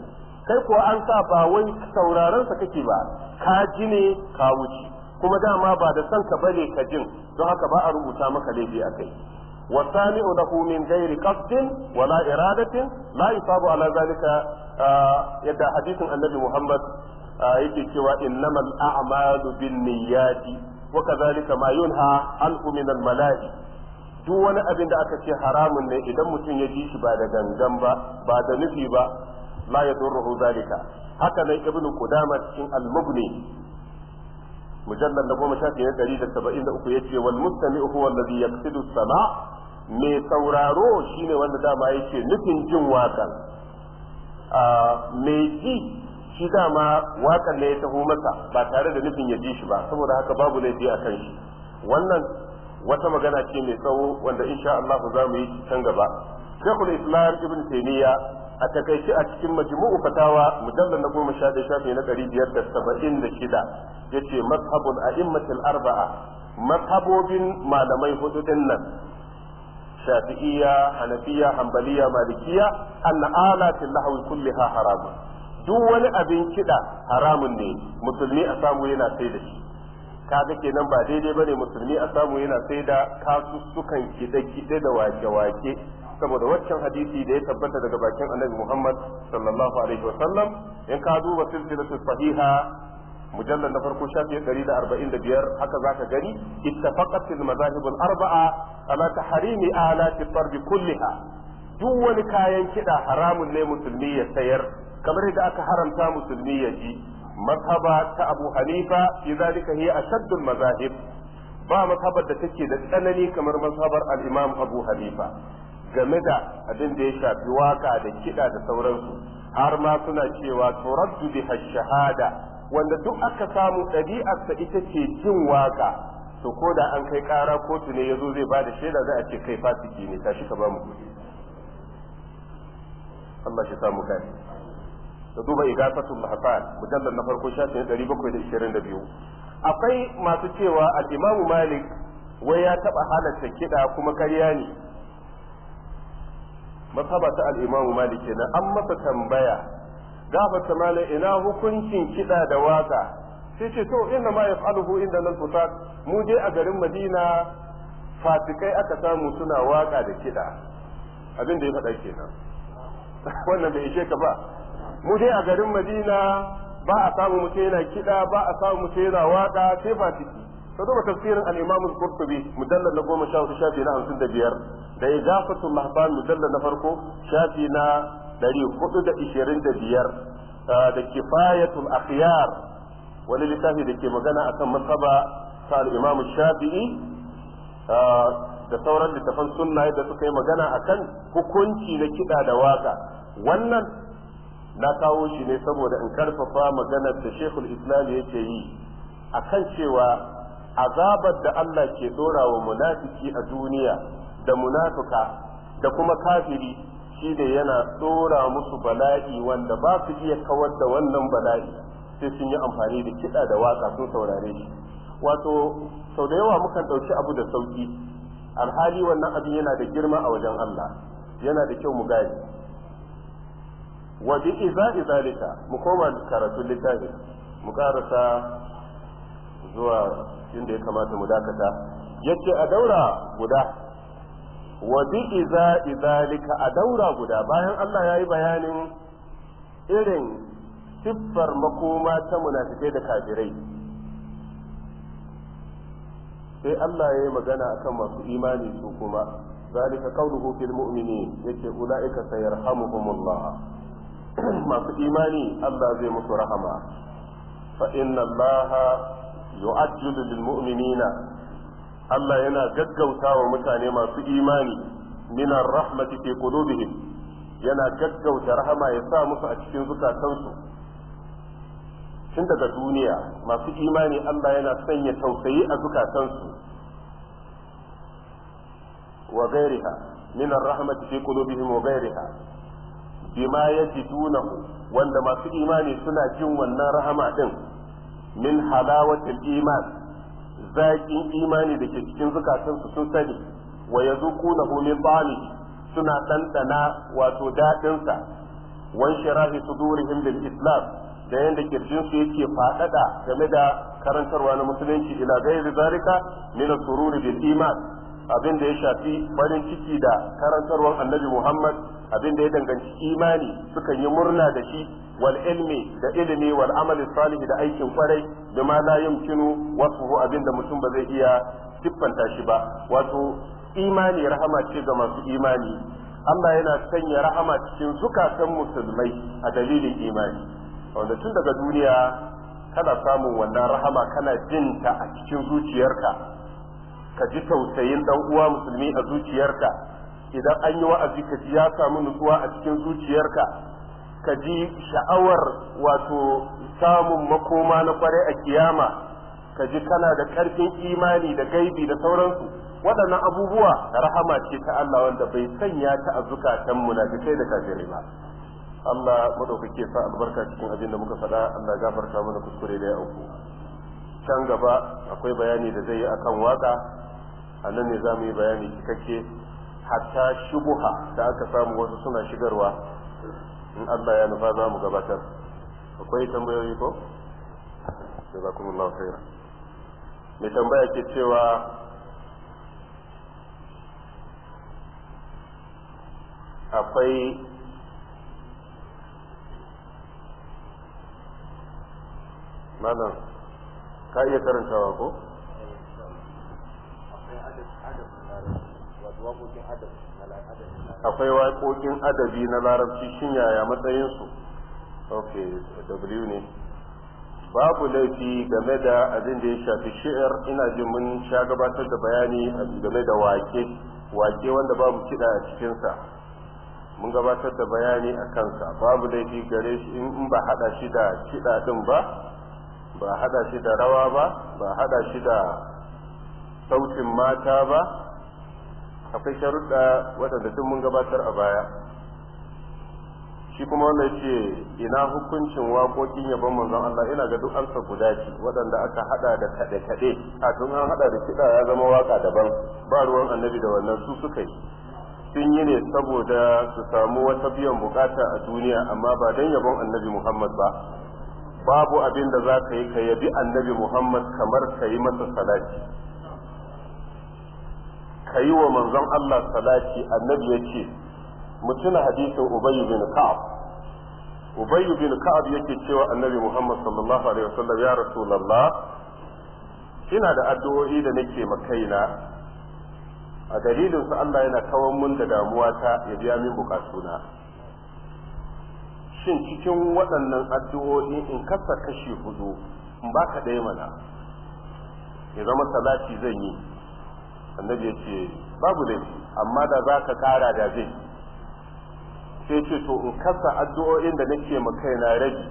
kai ko an sa ba wai sauraron sa kake ba, ka ji ne ka wuce, kuma dama ba da son ka bane ka jin, don haka ba a rubuta maka laifi akai. والسامع له من غير قصد ولا إرادة لا يصاب على ذلك يدعى حديث النبي محمد yake cewa innamal a'malu binniyati wa kadhalika ma yunha anhu min al-mala'i. duk wani abin da aka ce haramun ne idan mutum ya ji shi ba da gangan ba, ba da nufi ba, la yadurruhu zalika. haka nan ibnu qudamah cikin al-mughni mujallal 1073 yace wal mustami'u huwa alladhi yaqsidu as-sama' mai sauraro shine wanda dama yake nufin jin waƙan, mai ji shi dama waƙan ne ya taho masa ba tare da nufin ya ji shi ba, saboda haka babu laifi a kan shi. wannan wata magana ce mai tsawo wanda insha Allah za mu yi can gaba. Sheikhul Islam Ibn Taymiyyah a takaice a cikin majmu'u fatawa mujallal na 11 shafi na 576 yace mazhabul a'immatul arba'a, mazhabobin malamai hudu din nan shafi'iyya, hanafiyya, hanbaliyya, malikiyya, anna alatil lahwi kulliha haramun. duk wani abin kiɗa haramun ne musulmi a samu yana sai da shi. kaga kenan ba daidai bane musulmi a samu yana sai da kasussukan kiɗe-kiɗe da wake-wake, saboda waccan hadisi da ya tabbata daga bakin annabi Muhammad sallallahu alaihi wasallam in ka duba silsilatu sahiha mujallal na farko shafi 145 haka zaka gani ittafaqat al-madahib al-arba'a ala tahrimi alati at-tarb kulliha. duk wani kayan kiɗa haramun ne musulmi ya sayar, kamar yadda aka haramta musulmi ya ji. mazhaba ta Abu Hanifa fi zalika hiya ashaddul mazahib, ba mazhabar da take da tsanani kamar mazhabar al-Imam Abu Hanifa game da abin da ya shafi waka da kiɗa da sauransu, har ma suna cewa turaddu biha shahada, wanda duk aka samu ɗabi'arsa ita ce jin waka, to ko da an kai ƙara kotu ne yazo zai bada shaida za a ce kai fasiki ne, tashi ka ba mu kuɗi. Allah shi samu gani. da duba igafatul lahfan mujallal na farko shafin 722. akwai masu cewa al-Imam Malik wai ya taba halatta kida kuma ƙarya ne. mazhaba ta al-Imam Malik kenan, an masa tambaya gafata mala ina hukuncin kida da waka, sai ce to inna ma yaf'aluhu inda nan futat, mu je a garin Madina fasikai aka samu suna waka da kida, abin da ya faɗa kenan. wannan bai ishe ka ba, mu dai a garin Madina ba a samu mutum yana kiɗa, ba a samu mutum yana waka sai fasiki. ka duba tafsirin al-Imam al-Qurtubi mujallad na 14 shafi na 55 da Igafatul Lahfan mujallad na farko shafi na 425 da Kifayatul Akhyar wani littafi da ke magana akan masaba ta al-Imam Shafi'i da sauran littafan sunna da suka yi magana akan hukunci na kiɗa da waka. wannan na kawo shi ne saboda in karfafa maganar da Sheikhul Islam yake yi akan cewa azabar da Allah ke dora wa munafiki a duniya da munafika da kuma kafiri shi da yana dora musu bala'i wanda ba su iya kawar da wannan bala'i sai sun yi amfani da kiɗa da waka sun saurare shi. wato sau da yawa mukan ɗauki abu da sauki, alhali wannan abin yana da girma a wajen Allah, yana da kyau mu gane. wa bi iza'i zalika mu koma karatun littafi mu karasa zuwa inda ya kamata mu dakata. yace a daura guda, wa bi iza'i zalika a daura guda, bayan Allah ya yi bayanin irin siffar makoma ta munafikai da kafirai, sai Allah ya yi magana akan masu imani su kuma zalika qawluhu fil mu'minin, yace ulaika sayarhamuhumullah, masu imani Allah zai musu rahama. fa inna Allah yu'ajjilu lil mu'minina, Allah yana gaggauta wa mutane masu imani min ar-rahmati fi qulubihim, yana gaggauta rahama ya sa musu a cikin zukatansu tun daga duniya. masu imani Allah yana sanya tausayi a zukatansu. wa ghairiha min ar-rahmati fi qulubihim wa ghairiha bima yajidunahu, wanda masu imani suna jin wannan rahama din min halawatil iman, zaƙin imani da ke cikin zukatansu sun sani. wa yazuqunahu min ta'amihi, suna ɗanɗana wato daɗinsa. wan shirahi sudurihim bil islam da yanda kirjin su yake fadada game da karantarwa na musulunci ila gairi zalika min as-sururi bil iman abin da ya shafi farin ciki da karantarwar annabi Muhammad abin da ya danganci imani sukan yi murna da shi wal ilmi da ilimi wal amali salih da aikin kwarai bima la yumkinu wasfuhu abin da mutum ba zai iya siffanta shi ba wato imani rahama ce ga masu imani Allah yana sanya rahama cikin zukatan musulmai a dalilin imani wanda tun daga duniya kana samun wannan rahama kana jin ta a cikin zuciyarka ka ji tausayin dan uwa musulmi a zuciyarka idan an yi wa'azi ka ji ya samu nutsuwa a cikin zuciyarka ka ji sha'awar wato samun makoma na kwarai a kiyama ka ji kana da karfin imani da gaibi da sauransu waɗannan abubuwa rahama ce ta Allah wanda bai sanya ta a zukatan munafikai da kafirai ba Allah madaukake sa albarka cikin abin da muka faɗa Allah ya gafarta mana kuskure da ya auku can gaba akwai bayani da zai yi akan waka a nan ne za mu yi bayani cikakke hatta shubuha da aka samu wasu suna shigarwa in Allah ya nufa za mu gabatar akwai tambayoyi ko jazakumullahu khairan mai tambaya ke cewa akwai malam ka iya karantawa ko akwai waƙoƙin adabi na larabci shin yaya matsayinsu okay w ne babu laifi game da abin da ya shafi shi'ar ina jin mun sha gabatar da bayani game da wake wanda babu kiɗa a cikinsa mun gabatar da bayani a kansa babu laifi gare shi in ba hada shi da kiɗa ɗin ba hada shi da rawa ba hada shi da sautin mata ba akwai sharuɗa waɗanda duk mun gabatar a baya shi kuma wanda ce ina hukuncin waƙoƙin yabon manzon Allah ina ga duk ansa guda ce waɗanda aka hada da kaɗe-kaɗe a tun an hada da kiɗa ya zama waka daban ba ruwan annabi da wannan su suka yi sun yi ne saboda su samu wata biyan bukata a duniya amma ba don yabon annabi Muhammad ba babu abin da za ka yi ka yabi annabi Muhammad kamar ka yi masa salati ka yi wa manzon Allah salati annabi ya ce mutuna hadisin Ubayy bin Ka'ab Ubayy bin Ka'ab yake cewa annabi Muhammad sallallahu alaihi wasallam ya rasulullah ina da addu'o'i da nake makaina a dalilin su Allah yana kawar mun da damuwa ta ya biya min bukatuna shin cikin waɗannan addu'o'i in kasa kashi hudu in baka ɗaya mana ya zama salati zan yi annabi ya ce babu laifi amma da za ka ƙara da zai sai ce to in kasa addu'o'in da nake ma kaina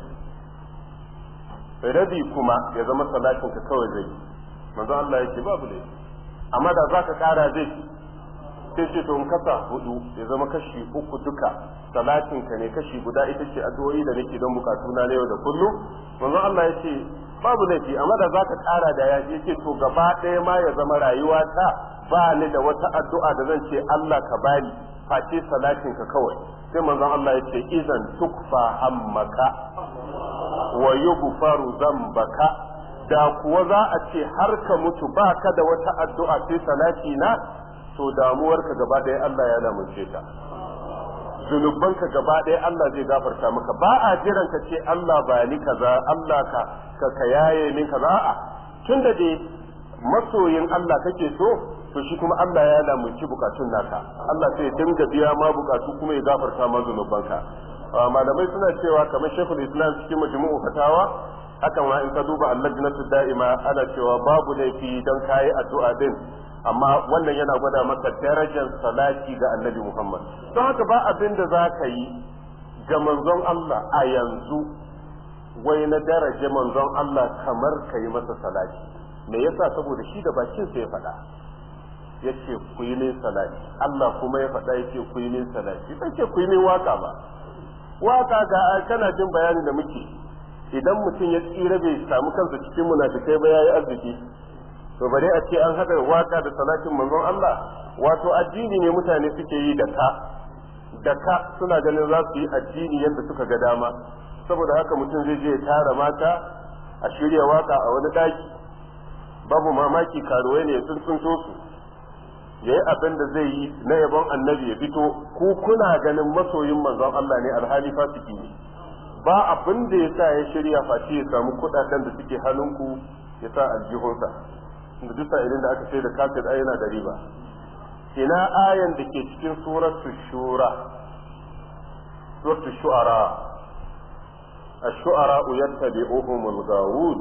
rabi kuma ya zama salatin ka kawai zai manzo Allah ya ce babu laifi amma da za ka ƙara zai sai ce to in kasa hudu ya zama kashi uku duka salatin ka ne kashi guda ita ce addu'o'i da nake don bukatuna na yau da kullum manzo Allah ya ce babu laifi amma da za ka ƙara da ya ce to gaba ɗaya ma ya zama rayuwa ta ba ni da wata addu'a da zan ce Allah ka bani face salatin ka kawai sai manzon Allah ya ce idan tukfa hammaka wa yughfaru dhanbaka da kuwa za a ce har ka mutu ba ka da wata addu'a sai salati na to damuwarka gaba ɗaya Allah ya lamunce ta zunubanka gaba ɗaya Allah zai gafarta maka ba a jiran ka ce Allah ba ni kaza Allah ka yaye min kaza a'a tunda dai masoyin Allah kake so to shi kuma Allah ya lamunci bukatun naka Allah sai dinga biya ma bukatu kuma ya gafarta ma zunubanka malamai suna cewa kamar Sheikhul Islam cikin majmu'u fatawa hakan ma in ka duba al-lajnatu da'ima ana cewa babu laifi dan kai addu'a din amma wannan yana gwada maka darajar salati ga Annabi Muhammad don haka ba abin da za ka yi ga manzon Allah a yanzu wai na daraja manzon Allah kamar ka yi masa salati me yasa saboda shi da bakin sa ya faɗa yace ku yi min salati Allah kuma ya faɗa yace ku yi min salati sai ce ku yi min waka ba waka ga kana jin bayani da muke idan mutum ya tsira bai samu kansa cikin munafikai ba yayi arziki to bare a ce an hada waka da salatin manzon Allah wato addini ne mutane suke yi da ka da ka suna ganin za su yi addini yadda suka ga dama, saboda haka mutum zai je ya tara mata a shirya waka a wani daki, babu mamaki karuwai ne sun tsunto su, ya yi abin da zai yi na yabon annabi ya fito, ku kuna ganin masoyin manzon Allah ne alhali fasiki ne. Ba abin da ya sa ya shirya face ya samu kudaden da suke hannunku ya sa aljihunsa, da duk sa'ilin da aka sai da kafir ai yana da riba. Ina ayan da ke cikin suratul shu'ara ash-shu'ara yattabi'uhumul ghawun,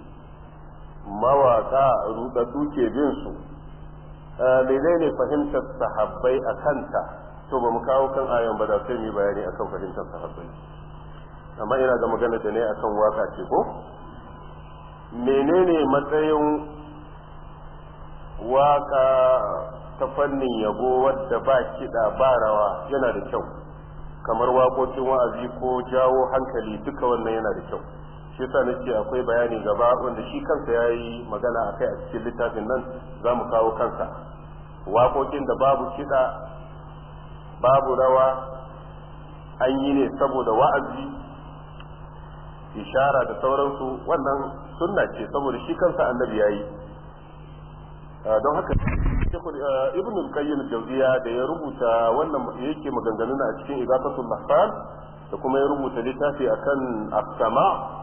mawaka rudaddu ke bin su. Menene fahimtar sahabbai a kanta? To ba mu kawo kan ayan ba da sai mu bayani akan fahimtar sahabbai, amma ina ga magana da ne akan waka ce ko menene matsayin waka ta fannin yabo wadda ba kiɗa ba rawa? Yana da kyau, kamar waƙoƙin wa'azi ko jawo hankali, duka wannan yana da kyau. Shi yasa nake akwai bayani gaba wanda shi kansa yayi magana akai a cikin littafin nan, za mu kawo kansa. Waƙoƙin da babu kiɗa babu rawa, an yi ne saboda wa'azi, ishara da sauransu, wannan sunna ce saboda shi kansa annabi yayi. Don haka ibn al-qayyim al-jawziya da ya rubuta wannan yake maganganun a cikin igafatul lahfan, da kuma ya rubuta littafi akan as-sama,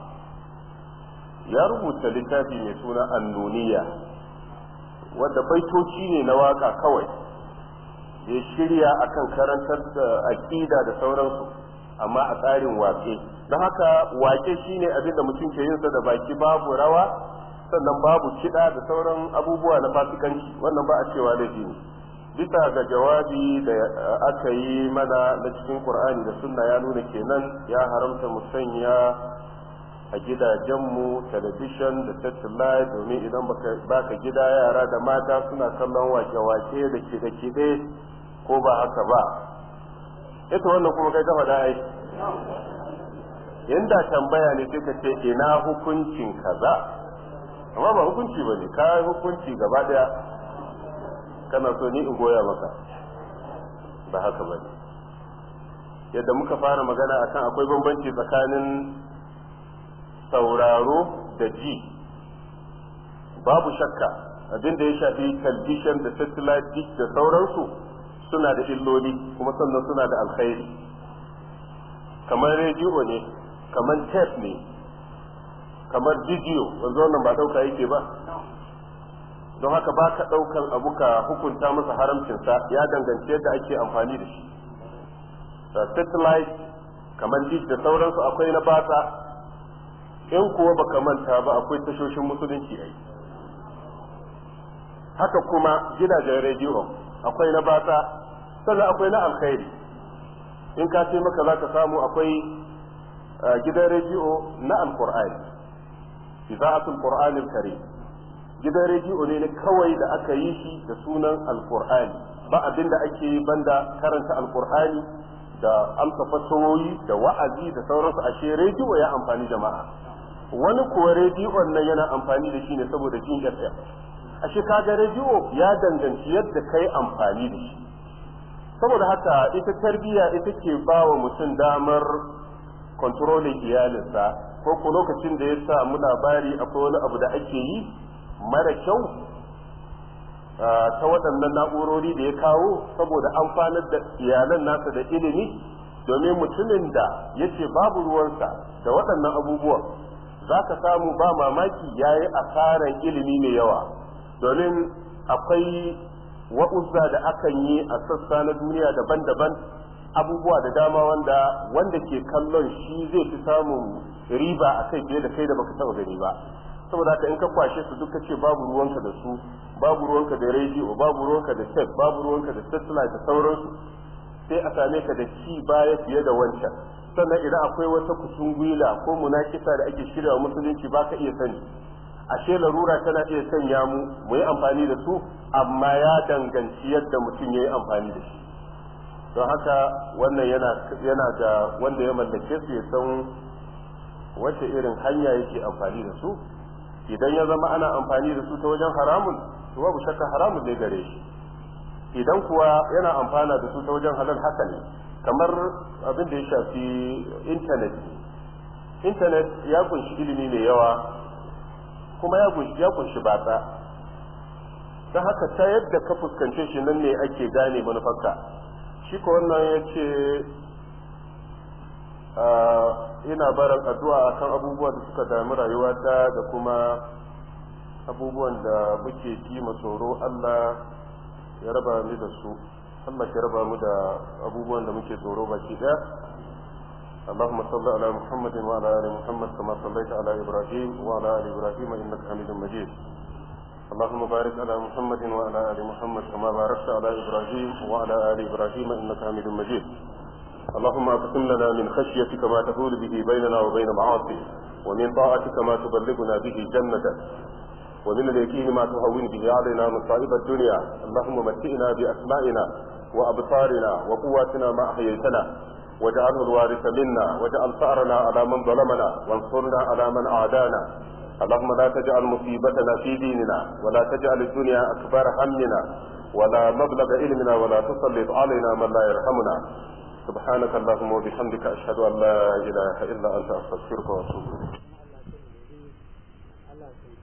ya rubuta littafi mai suna annuniya, wanda baitoci ne na waka kawai, ya shirya akan karantar da aqida da sauransu, amma a tsarin waƙe. Don haka waƙe shine abin da mutum ke yin sa da baki, babu rawa, sannan babu kiɗa da sauran abubuwa na fasikanci, wannan ba a cewa laifi ne. Bisa ga jawabi da aka yi mana na cikin Qur'ani da sunna ya nuna kenan ya haramta mu sanya a gidajenmu talabishin da satellite, domin idan baka gida yara da mata suna kallon wake-wake da kide-kide, ko ba haka ba? Ita wannan kuma kai gaba da aiki. Inda tambaya ne sai ka ce ina hukuncin kaza, amma ba hukunci ba ne, ka hukunci gaba daya kana so ni in goya maka, ba haka ba ne. Yadda muka fara magana akan akwai bambanci tsakanin sauraro da ji, babu shakka abin da ya shafi talbishin da satellite dish da sauransu suna da illoli, kuma sannan suna da alkhairi. Kamar rediyo ne, kamar tape ne, kamar bidiyo, wanzu wannan ba ɗauka yake ba. Don haka ba ka ɗaukan abu ka hukunta masa haramcinsa, ya danganci yadda ake amfani da shi. Satellite kamar dish da sauransu akwai na batsa, in kuwa baka manta ba akwai tashoshin musulunci ai. Haka kuma gidajen rediyo akwai na batsa, sannan akwai na alkhairi. In ka ce maka za ka samu akwai gidan rediyo na alkur'ani, iza'atul qur'anil karim, gidan rediyo ne kawai da aka yi shi da sunan alkur'ani, ba abin da ake yi banda karanta alkur'ani da amsa fasahohi da wa'azi da sauransu. Ashe rediyo ya amfani jama'a. Wani kuwa rediyon nan yana amfani da shi ne saboda jin FM. Ashe kaga rediyo ya danganci yadda kai amfani da shi. Saboda haka ita tarbiyya ita ke ba wa mutum damar kontrolin iyalinsa, ko lokacin da ya samu labari akwai wani abu da ake yi mara kyau ta waɗannan na'urori da ya kawo saboda amfanar da iyalan nasa da ilimi, domin mutumin da ya ce babu ruwansa da waɗannan abubuwan za ka samu ba mamaki ya yi asaran ilimi mai yawa, domin akwai wa'uzza da akan yi a sassa na duniya daban-daban, abubuwa da dama wanda ke kallon shi zai fi samun riba a kai fiye da kai da baka taɓa gani ba. Saboda haka in ka kwashe su duka ce babu ruwanka da su, babu ruwanka da rediyo, babu ruwanka da tape, babu ruwanka da satellite da sauransu, sai a same ka da ci baya fiye da wancan. Sannan idan akwai wata kusungwila ko munakisa da ake shirya wa musulunci ba ka iya sani. Ashe larura tana iya sanya mu yi amfani da su, amma ya danganci yadda mutum ya yi amfani da shi. Don haka wannan yana da wanda ya mallake su ya san wace irin hanya yake amfani da su. Idan ya zama ana amfani da su ta wajen haramun, to babu shakka haramun ne gare shi. Idan kuwa yana amfana da su ta wajen halal, haka ne. kamar abin da ya shafi intanet ya kunshi ilimi mai yawa kuma ya kunshi batsa ta haka ta yadda ka fuskance shi nan ne ake gane manufarka shi ko wannan ya ce ina barin addu'a akan abubuwa da suka dami rayuwata da kuma abubuwan da muke ji tsoro Allah ya raba mu da su Allah ya raba mu da abubuwan da muke tsoro baki daya اللهم صل على محمد وعلى ال محمد كما صليت على ابراهيم وعلى ال ابراهيم انك حميد مجيد اللهم بارك على محمد وعلى ال محمد كما باركت على ابراهيم وعلى ال ابراهيم انك حميد مجيد اللهم اقسم لنا من خشيتك ما تحول به بيننا وبين معاصيك ومن طاعتك ما تبلغنا به جنتك ومن اليقين ما تهون به علينا مصائب الدنيا اللهم متئنا باسمائنا وابصارنا وقواتنا ما احييتنا واجعله الوارث منا واجعل ثأرنا على من ظلمنا وانصرنا على من أعدانا اللهم لا تجعل مصيبتنا في ديننا ولا تجعل الدنيا أكبر همنا ولا مبلغ علمنا ولا تسلط علينا من لا يرحمنا سبحانك اللهم وبحمدك أشهد أن لا إله إلا أنت أستغفرك وأتوب إليك